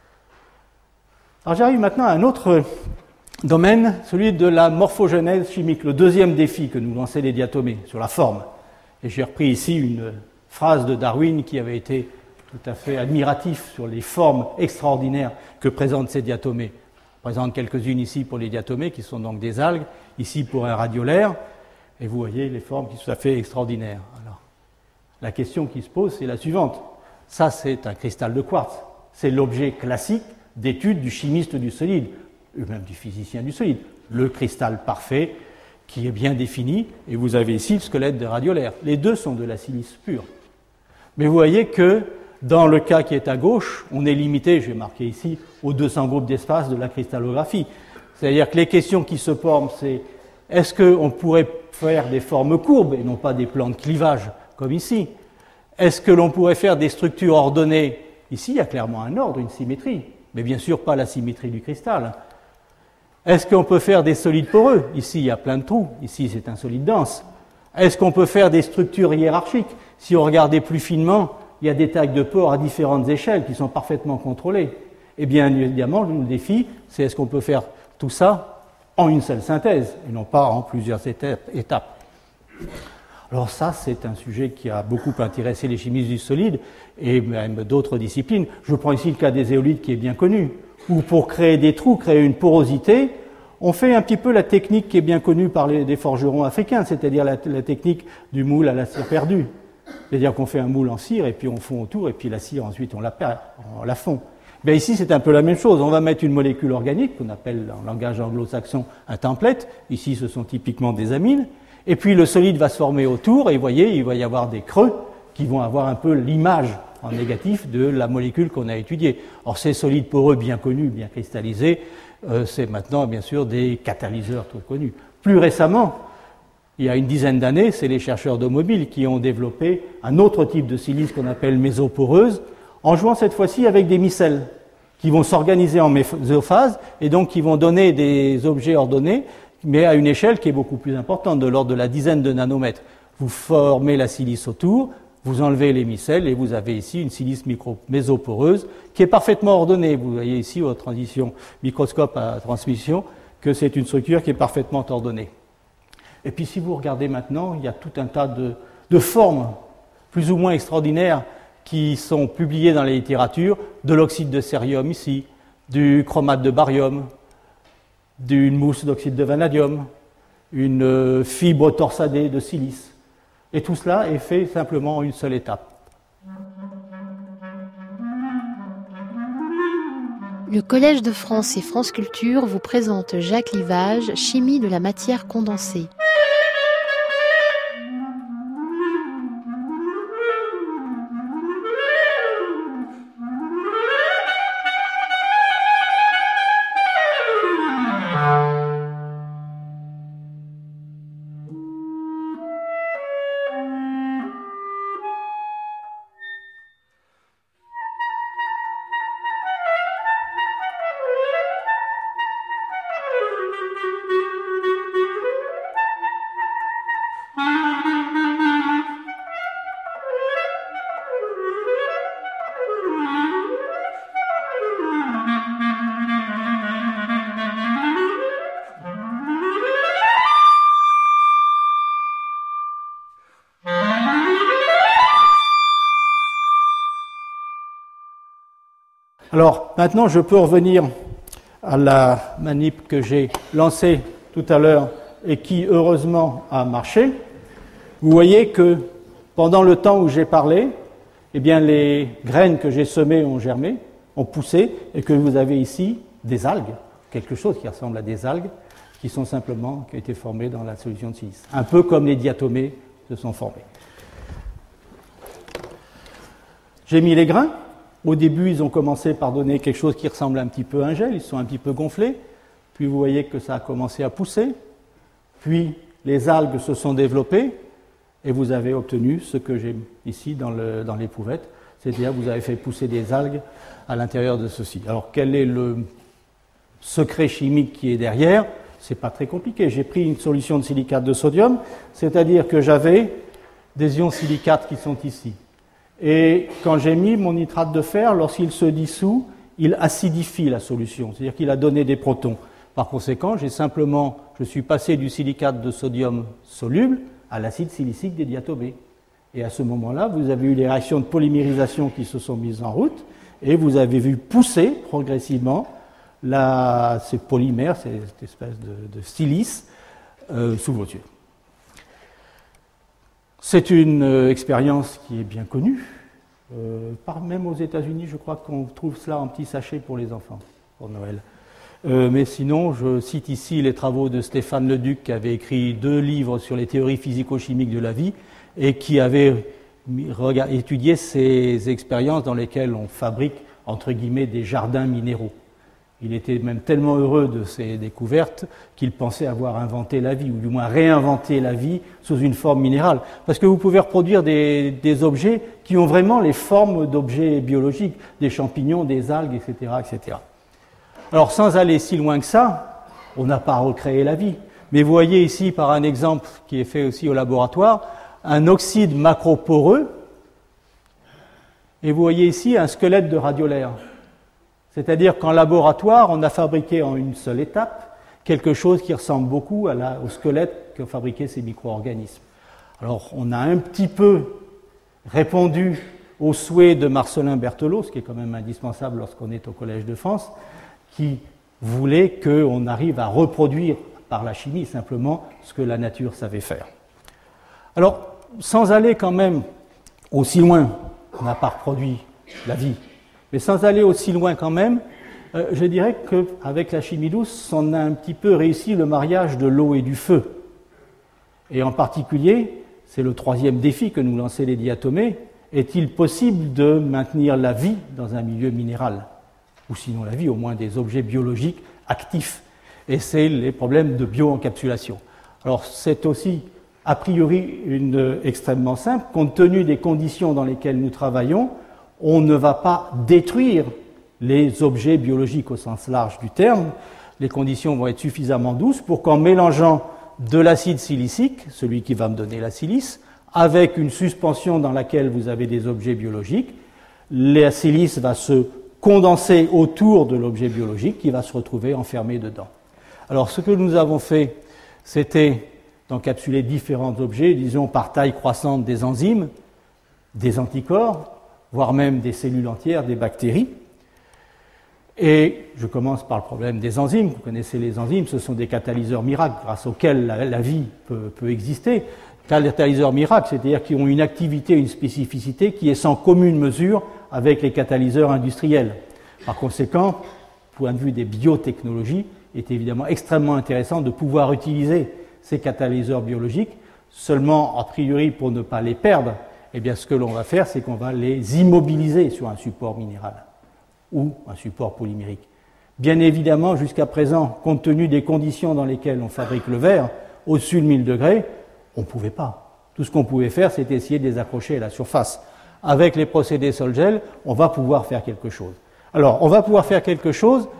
Alors j'arrive maintenant à un autre domaine, celui de la morphogenèse chimique, le deuxième défi que nous lançaient les diatomées, sur la forme. Et j'ai repris ici une phrase de Darwin qui avait été tout à fait admiratif sur les formes extraordinaires que présentent ces diatomées. Je présente quelques-unes ici pour les diatomées, qui sont donc des algues, ici pour un radiolaire, et vous voyez les formes qui sont tout à fait extraordinaires. Alors, la question qui se pose, c'est la suivante. Ça, c'est un cristal de quartz. C'est l'objet classique d'étude du chimiste du solide, ou même du physicien du solide. Le cristal parfait, qui est bien défini, et vous avez ici le squelette de radiolaire. Les deux sont de la silice pure. Mais vous voyez que dans le cas qui est à gauche, on est limité, je vais marquer ici, aux 200 groupes d'espace de la cristallographie. C'est-à-dire que les questions qui se forment, c'est est-ce qu'on pourrait faire des formes courbes et non pas des plans de clivage comme ici? Est-ce que l'on pourrait faire des structures ordonnées? Ici, il y a clairement un ordre, une symétrie, mais bien sûr pas la symétrie du cristal. Est-ce qu'on peut faire des solides poreux? Ici, il y a plein de trous. Ici, c'est un solide dense. Est-ce qu'on peut faire des structures hiérarchiques? Si on regardait plus finement, il y a des tailles de pores à différentes échelles qui sont parfaitement contrôlées. Eh bien, évidemment, le défi, c'est est-ce qu'on peut faire tout ça en une seule synthèse, et non pas en plusieurs étapes. Alors ça, c'est un sujet qui a beaucoup intéressé les chimistes du solide, et même d'autres disciplines. Je prends ici le cas des éolites qui est bien connu, où pour créer des trous, créer une porosité, on fait un petit peu la technique qui est bien connue par des forgerons africains, c'est-à-dire la technique du moule à la cire perdue. C'est-à-dire qu'on fait un moule en cire et puis on fond autour et puis la cire ensuite on la fond. Bien ici c'est un peu la même chose. On va mettre une molécule organique qu'on appelle en langage anglo-saxon un template. Ici ce sont typiquement des amines. Et puis le solide va se former autour et vous voyez il va y avoir des creux qui vont avoir un peu l'image en négatif de la molécule qu'on a étudiée. Or ces solides poreux bien connus, bien cristallisés, c'est maintenant bien sûr des catalyseurs tout connus. Plus récemment, il y a une dizaine d'années, c'est les chercheurs d'Automobile qui ont développé un autre type de silice qu'on appelle mésoporeuse, en jouant cette fois-ci avec des micelles qui vont s'organiser en mésophase et donc qui vont donner des objets ordonnés, mais à une échelle qui est beaucoup plus importante, de l'ordre de la dizaine de nanomètres. Vous formez la silice autour, vous enlevez les micelles et vous avez ici une silice mésoporeuse qui est parfaitement ordonnée. Vous voyez ici au transition microscope à transmission que c'est une structure qui est parfaitement ordonnée. Et puis si vous regardez maintenant, il y a tout un tas de formes plus ou moins extraordinaires qui sont publiées dans la littérature, de l'oxyde de cérium ici, du chromate de barium, d'une mousse d'oxyde de vanadium, une fibre torsadée de silice. Et tout cela est fait simplement en une seule étape. Le Collège de France et France Culture vous présente Jacques Livage, Chimie de la matière condensée. Alors, maintenant, je peux revenir à la manip que j'ai lancée tout à l'heure et qui, heureusement, a marché. Vous voyez que pendant le temps où j'ai parlé, eh bien, les graines que j'ai semées ont germé, ont poussé, et que vous avez ici des algues, quelque chose qui ressemble à des algues, qui ont été formées dans la solution de silice. Un peu comme les diatomées se sont formés. J'ai mis les grains. Au début, ils ont commencé par donner quelque chose qui ressemble un petit peu à un gel. Ils sont un petit peu gonflés. Puis vous voyez que ça a commencé à pousser. Puis les algues se sont développées. Et vous avez obtenu ce que j'ai ici dans l'éprouvette. C'est-à-dire que vous avez fait pousser des algues à l'intérieur de ceci. Alors quel est le secret chimique qui est derrière? C'est pas très compliqué. J'ai pris une solution de silicate de sodium. C'est-à-dire que j'avais des ions silicates qui sont ici. Et quand j'ai mis mon nitrate de fer, lorsqu'il se dissout, il acidifie la solution, c'est-à-dire qu'il a donné des protons. Par conséquent, je suis passé du silicate de sodium soluble à l'acide silicique des diatomées. Et à ce moment-là, vous avez eu les réactions de polymérisation qui se sont mises en route, et vous avez vu pousser progressivement ces polymères, cette espèce de silice, sous vos yeux. C'est une expérience qui est bien connue. Même aux États-Unis, je crois qu'on trouve cela en petits sachets pour les enfants, pour Noël. Mais sinon, je cite ici les travaux de Stéphane Leduc, qui avait écrit 2 livres sur les théories physico-chimiques de la vie et qui avait étudié ces expériences dans lesquelles on fabrique, entre guillemets, des jardins minéraux. Il était même tellement heureux de ces découvertes qu'il pensait avoir inventé la vie, ou du moins réinventé la vie sous une forme minérale. Parce que vous pouvez reproduire des objets qui ont vraiment les formes d'objets biologiques, des champignons, des algues, etc., etc. Alors, sans aller si loin que ça, on n'a pas recréé la vie. Mais vous voyez ici, par un exemple qui est fait aussi au laboratoire, un oxyde macroporeux, et vous voyez ici un squelette de radiolaire. C'est-à-dire qu'en laboratoire, on a fabriqué en une seule étape quelque chose qui ressemble beaucoup au squelette que fabriquaient ces micro-organismes. Alors, on a un petit peu répondu au souhait de Marcellin Berthelot, ce qui est quand même indispensable lorsqu'on est au Collège de France, qui voulait qu'on arrive à reproduire par la chimie simplement ce que la nature savait faire. Alors, sans aller quand même aussi loin, on n'a pas reproduit la vie, mais sans aller aussi loin quand même, je dirais qu'avec la chimie douce, on a un petit peu réussi le mariage de l'eau et du feu. Et en particulier, c'est le 3e défi que nous lançaient les diatomées, est-il possible de maintenir la vie dans un milieu minéral? Ou sinon la vie, au moins des objets biologiques actifs. Et c'est les problèmes de bio-encapsulation. Alors c'est aussi, a priori, extrêmement simple. Compte tenu des conditions dans lesquelles nous travaillons, on ne va pas détruire les objets biologiques au sens large du terme. Les conditions vont être suffisamment douces pour qu'en mélangeant de l'acide silicique, celui qui va me donner la silice, avec une suspension dans laquelle vous avez des objets biologiques, la silice va se condenser autour de l'objet biologique qui va se retrouver enfermé dedans. Alors ce que nous avons fait, c'était d'encapsuler différents objets, disons par taille croissante des enzymes, des anticorps, voire même des cellules entières, des bactéries. Et je commence par le problème des enzymes. Vous connaissez les enzymes, ce sont des catalyseurs miracles grâce auxquels la vie peut exister. Catalyseurs miracles, c'est-à-dire qui ont une activité, une spécificité qui est sans commune mesure avec les catalyseurs industriels. Par conséquent, point de vue des biotechnologies, il est évidemment extrêmement intéressant de pouvoir utiliser ces catalyseurs biologiques, seulement a priori pour ne pas les perdre. Eh bien, ce que l'on va faire, c'est qu'on va les immobiliser sur un support minéral ou un support polymérique. Bien évidemment, jusqu'à présent, compte tenu des conditions dans lesquelles on fabrique le verre, au-dessus de 1000 degrés, on ne pouvait pas. Tout ce qu'on pouvait faire, c'était essayer de les accrocher à la surface. Avec les procédés Sol-Gel, on va pouvoir faire quelque chose. Alors, on va pouvoir faire quelque chose.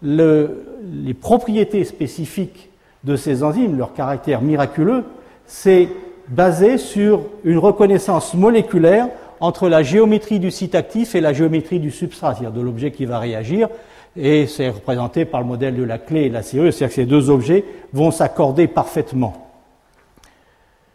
Les propriétés spécifiques de ces enzymes, leur caractère miraculeux, c'est basé sur une reconnaissance moléculaire entre la géométrie du site actif et la géométrie du substrat, c'est-à-dire de l'objet qui va réagir, et c'est représenté par le modèle de la clé et de la serrure, c'est-à-dire que ces deux objets vont s'accorder parfaitement.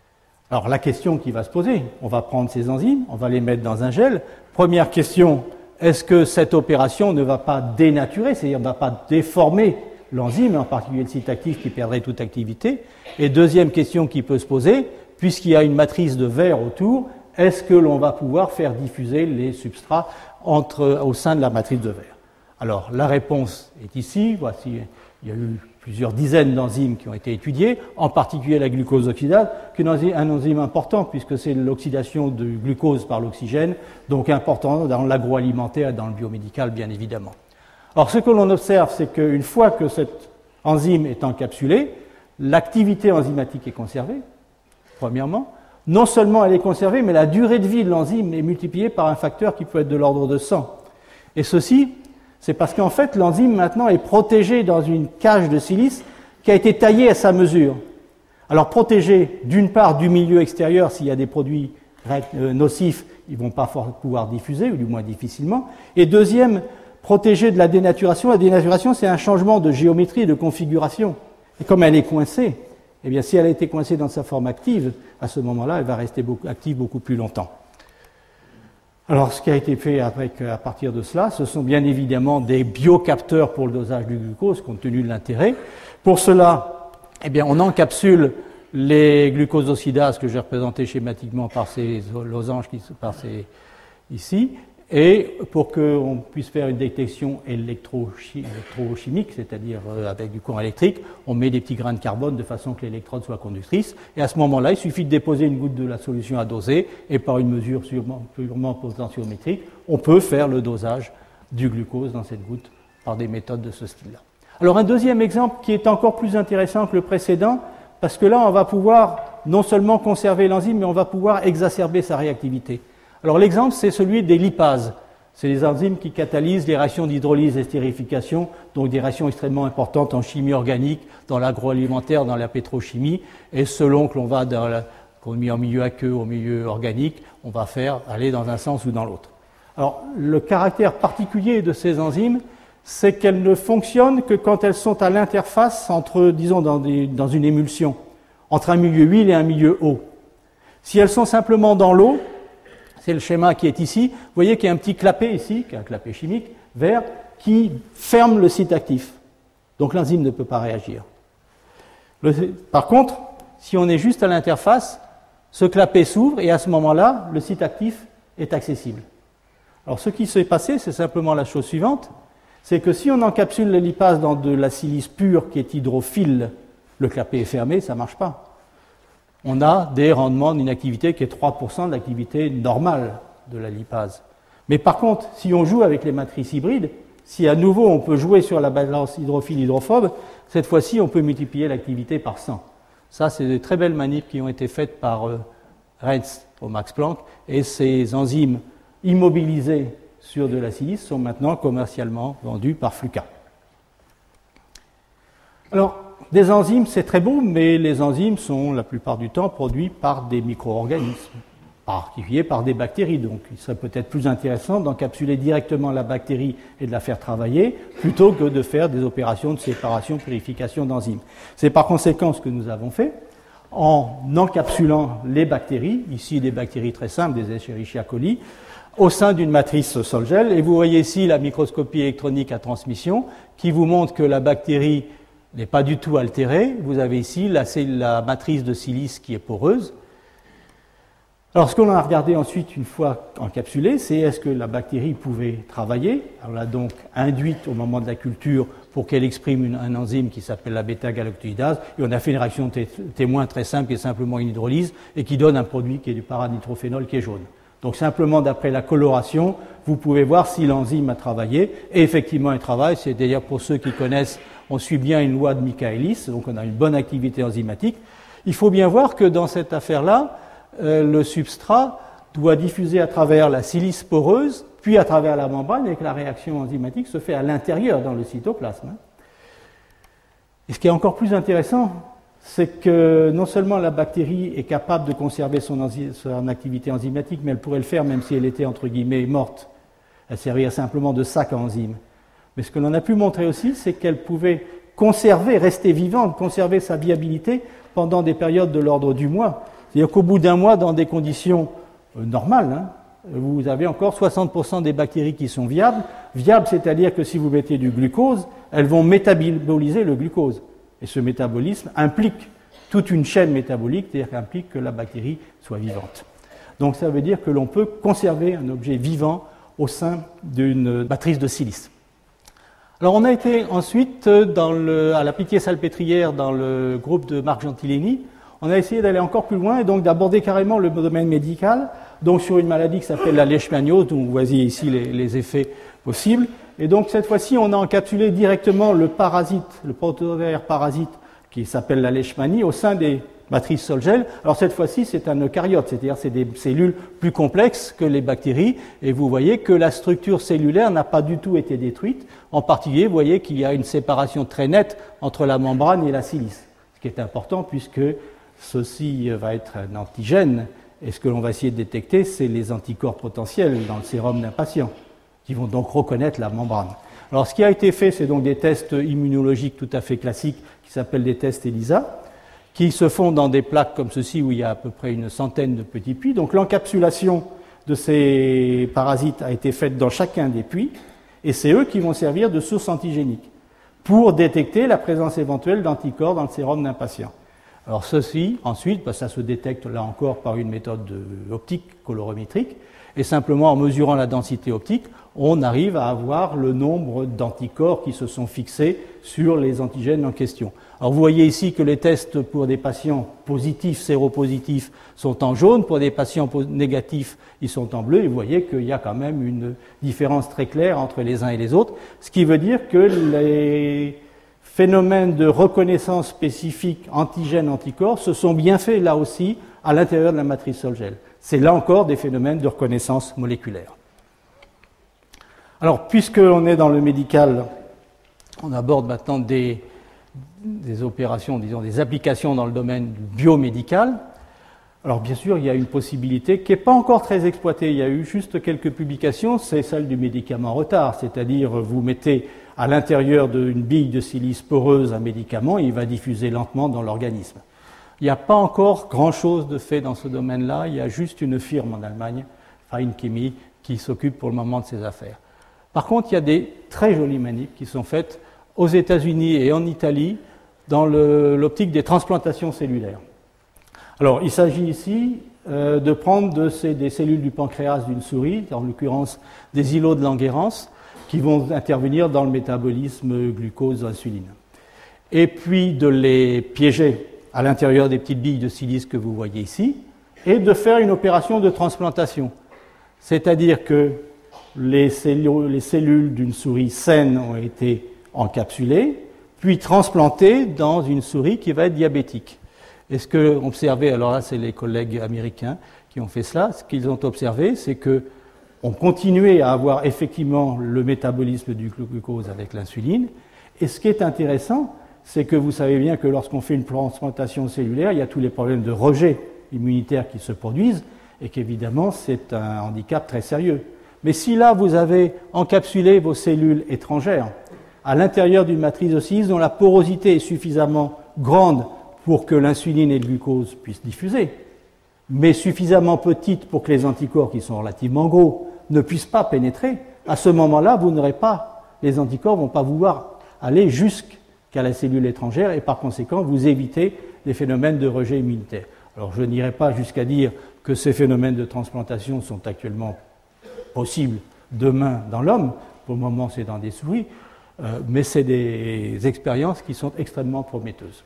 Alors la question qui va se poser, on va prendre ces enzymes, on va les mettre dans un gel. Première question, est-ce que cette opération ne va pas dénaturer, c'est-à-dire ne va pas déformer l'enzyme, en particulier le site actif qui perdrait toute activité? Et deuxième question qui peut se poser, puisqu'il y a une matrice de verre autour, est-ce que l'on va pouvoir faire diffuser les substrats au sein de la matrice de verre? Alors, la réponse est ici. Voici, il y a eu plusieurs dizaines d'enzymes qui ont été étudiées, en particulier la glucose oxydase, qui est un enzyme important puisque c'est l'oxydation de glucose par l'oxygène, donc important dans l'agroalimentaire et dans le biomédical, bien évidemment. Alors, ce que l'on observe, c'est qu'une fois que cette enzyme est encapsulée, l'activité enzymatique est conservée, premièrement. Non seulement elle est conservée, mais la durée de vie de l'enzyme est multipliée par un facteur qui peut être de l'ordre de 100. Et ceci, c'est parce qu'en fait, l'enzyme maintenant est protégée dans une cage de silice qui a été taillée à sa mesure. Alors protégée d'une part du milieu extérieur, s'il y a des produits nocifs, ils ne vont pas pouvoir diffuser, ou du moins difficilement. Et deuxième, protégée de la dénaturation. La dénaturation, c'est un changement de géométrie et de configuration. Et comme elle est coincée, eh bien, si elle a été coincée dans sa forme active, à ce moment-là, elle va rester active beaucoup plus longtemps. Alors, ce qui a été fait à partir de cela, ce sont bien évidemment des biocapteurs pour le dosage du glucose, compte tenu de l'intérêt. Pour cela, eh bien, on encapsule les glucosidoses que j'ai représentées schématiquement par ces losanges, ici, et pour qu'on puisse faire une détection électrochimique, c'est-à-dire avec du courant électrique, on met des petits grains de carbone de façon que l'électrode soit conductrice, et à ce moment-là, il suffit de déposer une goutte de la solution à doser, et par une mesure purement potentiométrique, on peut faire le dosage du glucose dans cette goutte par des méthodes de ce style-là. Alors un deuxième exemple qui est encore plus intéressant que le précédent, parce que là, on va pouvoir non seulement conserver l'enzyme, mais on va pouvoir exacerber sa réactivité. Alors l'exemple, c'est celui des lipases. C'est les enzymes qui catalysent les réactions d'hydrolyse et stérification, donc des réactions extrêmement importantes en chimie organique, dans l'agroalimentaire, dans la pétrochimie, et selon que l'on va qu'on est en milieu aqueux ou en milieu organique, on va aller dans un sens ou dans l'autre. Alors le caractère particulier de ces enzymes, c'est qu'elles ne fonctionnent que quand elles sont à l'interface entre, disons, dans une émulsion, entre un milieu huile et un milieu eau. Si elles sont simplement dans l'eau, c'est le schéma qui est ici. Vous voyez qu'il y a un petit clapet ici, qui est un clapet chimique, vert, qui ferme le site actif. Donc l'enzyme ne peut pas réagir. Par contre, si on est juste à l'interface, ce clapet s'ouvre et à ce moment-là, le site actif est accessible. Alors ce qui s'est passé, c'est simplement la chose suivante, c'est que si on encapsule le lipase dans de la silice pure qui est hydrophile, le clapet est fermé, ça ne marche pas. On a des rendements d'une activité qui est 3% de l'activité normale de la lipase. Mais par contre, si on joue avec les matrices hybrides, si à nouveau on peut jouer sur la balance hydrophile-hydrophobe, cette fois-ci on peut multiplier l'activité par 100. Ça, c'est des très belles manips qui ont été faites par Renz au Max Planck, et ces enzymes immobilisées sur de la silice sont maintenant commercialement vendues par Fluca. Alors, des enzymes, c'est très beau, mais les enzymes sont la plupart du temps produits par des micro-organismes, en particulier par des bactéries. Donc il serait peut-être plus intéressant d'encapsuler directement la bactérie et de la faire travailler, plutôt que de faire des opérations de séparation, purification d'enzymes. C'est par conséquent ce que nous avons fait, en encapsulant les bactéries, ici des bactéries très simples, des Escherichia coli, au sein d'une matrice Sol-Gel. Et vous voyez ici la microscopie électronique à transmission, qui vous montre que la bactérie n'est pas du tout altérée. Vous avez ici la matrice de silice qui est poreuse. Alors, ce qu'on a regardé ensuite, une fois encapsulée, c'est est-ce que la bactérie pouvait travailler. Alors, on l'a donc induite au moment de la culture pour qu'elle exprime un enzyme qui s'appelle la bêta-galactosidase. Et on a fait une réaction témoin très simple qui est simplement une hydrolyse et qui donne un produit qui est du paranitrophénol qui est jaune. Donc, simplement d'après la coloration, vous pouvez voir si l'enzyme a travaillé. Et effectivement, elle travaille. C'est d'ailleurs pour ceux qui connaissent, on suit bien une loi de Michaelis, donc on a une bonne activité enzymatique. Il faut bien voir que dans cette affaire-là, le substrat doit diffuser à travers la silice poreuse, puis à travers la membrane, et que la réaction enzymatique se fait à l'intérieur, dans le cytoplasme. Et ce qui est encore plus intéressant, c'est que non seulement la bactérie est capable de conserver son activité enzymatique, mais elle pourrait le faire même si elle était, entre guillemets, morte. Elle servirait simplement de sac à enzymes. Mais ce que l'on a pu montrer aussi, c'est qu'elle pouvait rester vivante, conserver sa viabilité pendant des périodes de l'ordre du mois. C'est-à-dire qu'au bout d'un mois, dans des conditions normales, vous avez encore 60% des bactéries qui sont viables. Viables, c'est-à-dire que si vous mettez du glucose, elles vont métaboliser le glucose. Et ce métabolisme implique toute une chaîne métabolique, c'est-à-dire qu'implique que la bactérie soit vivante. Donc ça veut dire que l'on peut conserver un objet vivant au sein d'une matrice de silice. Alors on a été ensuite à la Pitié-Salpêtrière dans le groupe de Marc Gentilini. On a essayé d'aller encore plus loin et donc d'aborder carrément le domaine médical, donc sur une maladie qui s'appelle la leishmaniose, dont vous voyez ici les effets possibles. Et donc cette fois-ci, on a encapsulé directement le parasite, le protozoaire parasite qui s'appelle la leishmanie au sein des matrices Sol-Gel. Alors cette fois-ci, c'est un eucaryote, c'est-à-dire c'est des cellules plus complexes que les bactéries. Et vous voyez que la structure cellulaire n'a pas du tout été détruite. En particulier, vous voyez qu'il y a une séparation très nette entre la membrane et la silice, ce qui est important puisque ceci va être un antigène. Et ce que l'on va essayer de détecter, c'est les anticorps potentiels dans le sérum d'un patient, qui vont donc reconnaître la membrane. Alors ce qui a été fait, c'est donc des tests immunologiques tout à fait classiques, qui s'appellent des tests ELISA, qui se font dans des plaques comme ceci, où il y a à peu près une centaine de petits puits. Donc l'encapsulation de ces parasites a été faite dans chacun des puits, et c'est eux qui vont servir de source antigénique pour détecter la présence éventuelle d'anticorps dans le sérum d'un patient. Alors ceci, ensuite, ça se détecte là encore par une méthode optique colorimétrique, et simplement en mesurant la densité optique, on arrive à avoir le nombre d'anticorps qui se sont fixés sur les antigènes en question. Alors vous voyez ici que les tests pour des patients positifs, séropositifs, sont en jaune, pour des patients négatifs, ils sont en bleu, et vous voyez qu'il y a quand même une différence très claire entre les uns et les autres, ce qui veut dire que les phénomènes de reconnaissance spécifique antigène-anticorps se sont bien faits là aussi à l'intérieur de la matrice Sol-Gel. C'est là encore des phénomènes de reconnaissance moléculaire. Alors, puisqu'on est dans le médical, on aborde maintenant des opérations, disons des applications dans le domaine biomédical. Alors, bien sûr, il y a une possibilité qui n'est pas encore très exploitée. Il y a eu juste quelques publications, c'est celle du médicament retard, c'est-à-dire vous mettez à l'intérieur d'une bille de silice poreuse un médicament et il va diffuser lentement dans l'organisme. Il n'y a pas encore grand-chose de fait dans ce domaine-là. Il y a juste une firme en Allemagne, Fine Chemie, qui s'occupe pour le moment de ces affaires. Par contre, il y a des très jolies manipes qui sont faites aux États-Unis et en Italie dans l'optique des transplantations cellulaires. Alors, il s'agit ici de prendre des cellules du pancréas d'une souris, en l'occurrence des îlots de Langerhans, qui vont intervenir dans le métabolisme glucose-insuline. Et puis de les piéger à l'intérieur des petites billes de silice que vous voyez ici, et de faire une opération de transplantation. C'est-à-dire que les cellules d'une souris saine ont été encapsulées, puis transplantées dans une souris qui va être diabétique. Et ce que ont observé, alors là c'est les collègues américains qui ont fait cela, ce qu'ils ont observé, c'est qu'on continuait à avoir effectivement le métabolisme du glucose avec l'insuline, et ce qui est intéressant, c'est que vous savez bien que lorsqu'on fait une transplantation cellulaire, il y a tous les problèmes de rejet immunitaire qui se produisent, et qu'évidemment c'est un handicap très sérieux. Mais si là vous avez encapsulé vos cellules étrangères à l'intérieur d'une matrice de silice dont la porosité est suffisamment grande pour que l'insuline et le glucose puissent diffuser, mais suffisamment petite pour que les anticorps, qui sont relativement gros, ne puissent pas pénétrer, à ce moment-là, les anticorps ne vont pas vouloir aller jusqu'à la cellule étrangère et par conséquent, vous évitez des phénomènes de rejet immunitaire. Alors, je n'irai pas jusqu'à dire que ces phénomènes de transplantation sont actuellement possibles demain dans l'homme. Pour le moment, c'est dans des souris, mais c'est des expériences qui sont extrêmement prometteuses.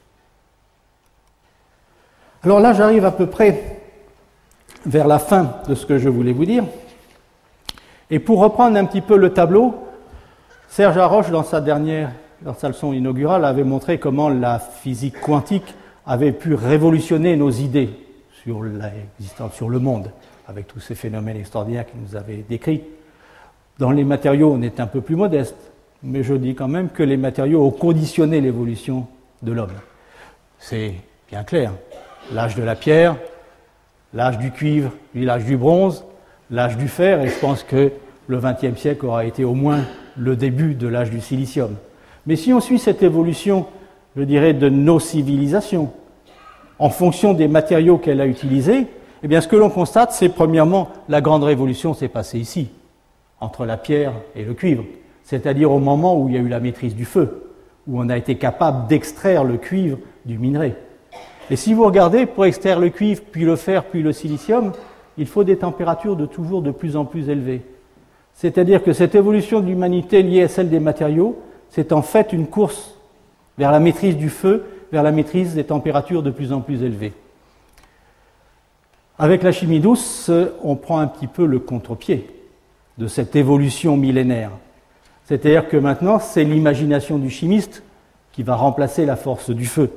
Alors là, j'arrive à peu près vers la fin de ce que je voulais vous dire. Et pour reprendre un petit peu le tableau, Serge Haroche, dans sa leçon inaugurale, avait montré comment la physique quantique avait pu révolutionner nos idées sur l'existence, sur le monde, avec tous ces phénomènes extraordinaires qu'il nous avait décrits. Dans les matériaux, on est un peu plus modeste, mais je dis quand même que les matériaux ont conditionné l'évolution de l'homme. C'est bien clair. L'âge de la pierre, l'âge du cuivre, puis l'âge du bronze, l'âge du fer, et je pense que le XXe siècle aura été au moins le début de l'âge du silicium. Mais si on suit cette évolution, je dirais, de nos civilisations, en fonction des matériaux qu'elle a utilisés, Eh bien, ce que l'on constate, c'est premièrement, la grande révolution s'est passée ici, entre la pierre et le cuivre, c'est-à-dire au moment où il y a eu la maîtrise du feu, où on a été capable d'extraire le cuivre du minerai. Et si vous regardez, pour extraire le cuivre, puis le fer, puis le silicium, il faut des températures toujours de plus en plus élevées. C'est-à-dire que cette évolution de l'humanité liée à celle des matériaux, c'est en fait une course vers la maîtrise du feu, vers la maîtrise des températures de plus en plus élevées. Avec la chimie douce, on prend un petit peu le contre-pied de cette évolution millénaire. C'est-à-dire que maintenant, c'est l'imagination du chimiste qui va remplacer la force du feu.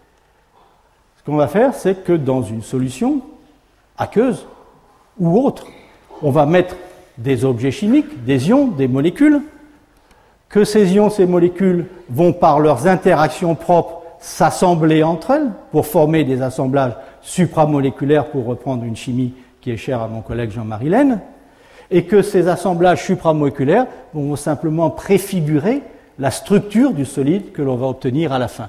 Ce qu'on va faire, c'est que dans une solution aqueuse ou autre, on va mettre des objets chimiques, des ions, des molécules, que ces ions, ces molécules vont par leurs interactions propres s'assembler entre elles pour former des assemblages supramoléculaires, pour reprendre une chimie qui est chère à mon collègue Jean-Marie Laine, et que ces assemblages supramoléculaires vont simplement préfigurer la structure du solide que l'on va obtenir à la fin.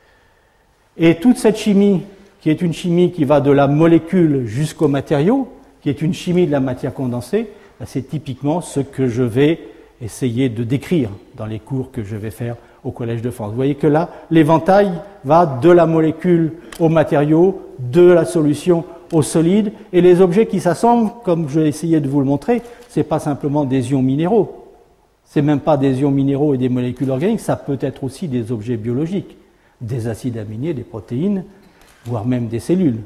Et toute cette chimie, qui est une chimie qui va de la molécule jusqu'au matériau, qui est une chimie de la matière condensée, c'est typiquement ce que je vais essayer de décrire dans les cours que je vais faire au Collège de France. Vous voyez que là, l'éventail va de la molécule au matériau, de la solution au solide, et les objets qui s'assemblent, comme je vais essayer de vous le montrer, ce n'est pas simplement des ions minéraux, ce n'est même pas des ions minéraux et des molécules organiques, ça peut être aussi des objets biologiques, des acides aminés, des protéines, voire même des cellules.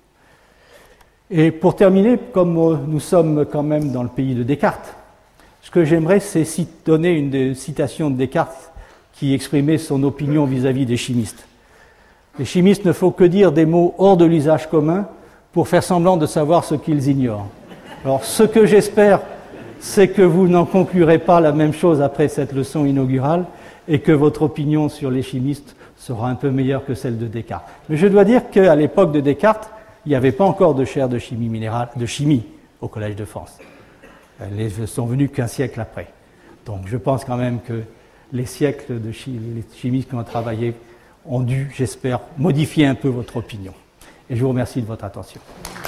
Et pour terminer, comme nous sommes quand même dans le pays de Descartes, ce que j'aimerais, c'est donner une citation de Descartes qui exprimait son opinion vis-à-vis des chimistes. Les chimistes ne font que dire des mots hors de l'usage commun pour faire semblant de savoir ce qu'ils ignorent. Alors, ce que j'espère, c'est que vous n'en conclurez pas la même chose après cette leçon inaugurale et que votre opinion sur les chimistes sera un peu meilleure que celle de Descartes. Mais je dois dire qu'à l'époque de Descartes, il n'y avait pas encore de chaire de chimie minérale, de chimie au Collège de France. Elles ne sont venues qu'un siècle après. Donc je pense quand même que les siècles de les chimistes qui ont travaillé ont dû, j'espère, modifier un peu votre opinion. Et je vous remercie de votre attention.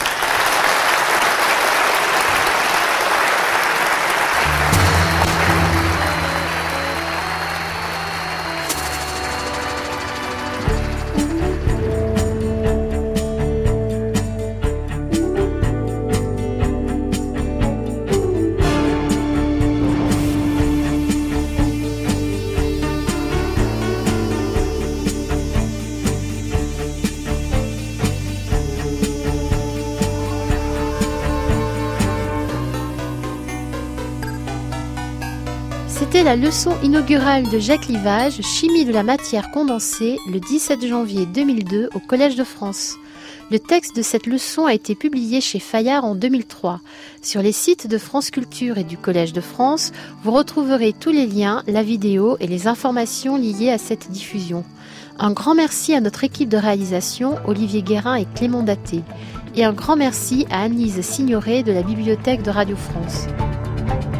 C'était la leçon inaugurale de Jacques Livage, Chimie de la matière condensée, le 17 janvier 2002 au Collège de France. Le texte de cette leçon a été publié chez Fayard en 2003. Sur les sites de France Culture et du Collège de France, vous retrouverez tous les liens, la vidéo et les informations liées à cette diffusion. Un grand merci à notre équipe de réalisation, Olivier Guérin et Clément Daté. Et un grand merci à Anne-Lise Signoret de la Bibliothèque de Radio France.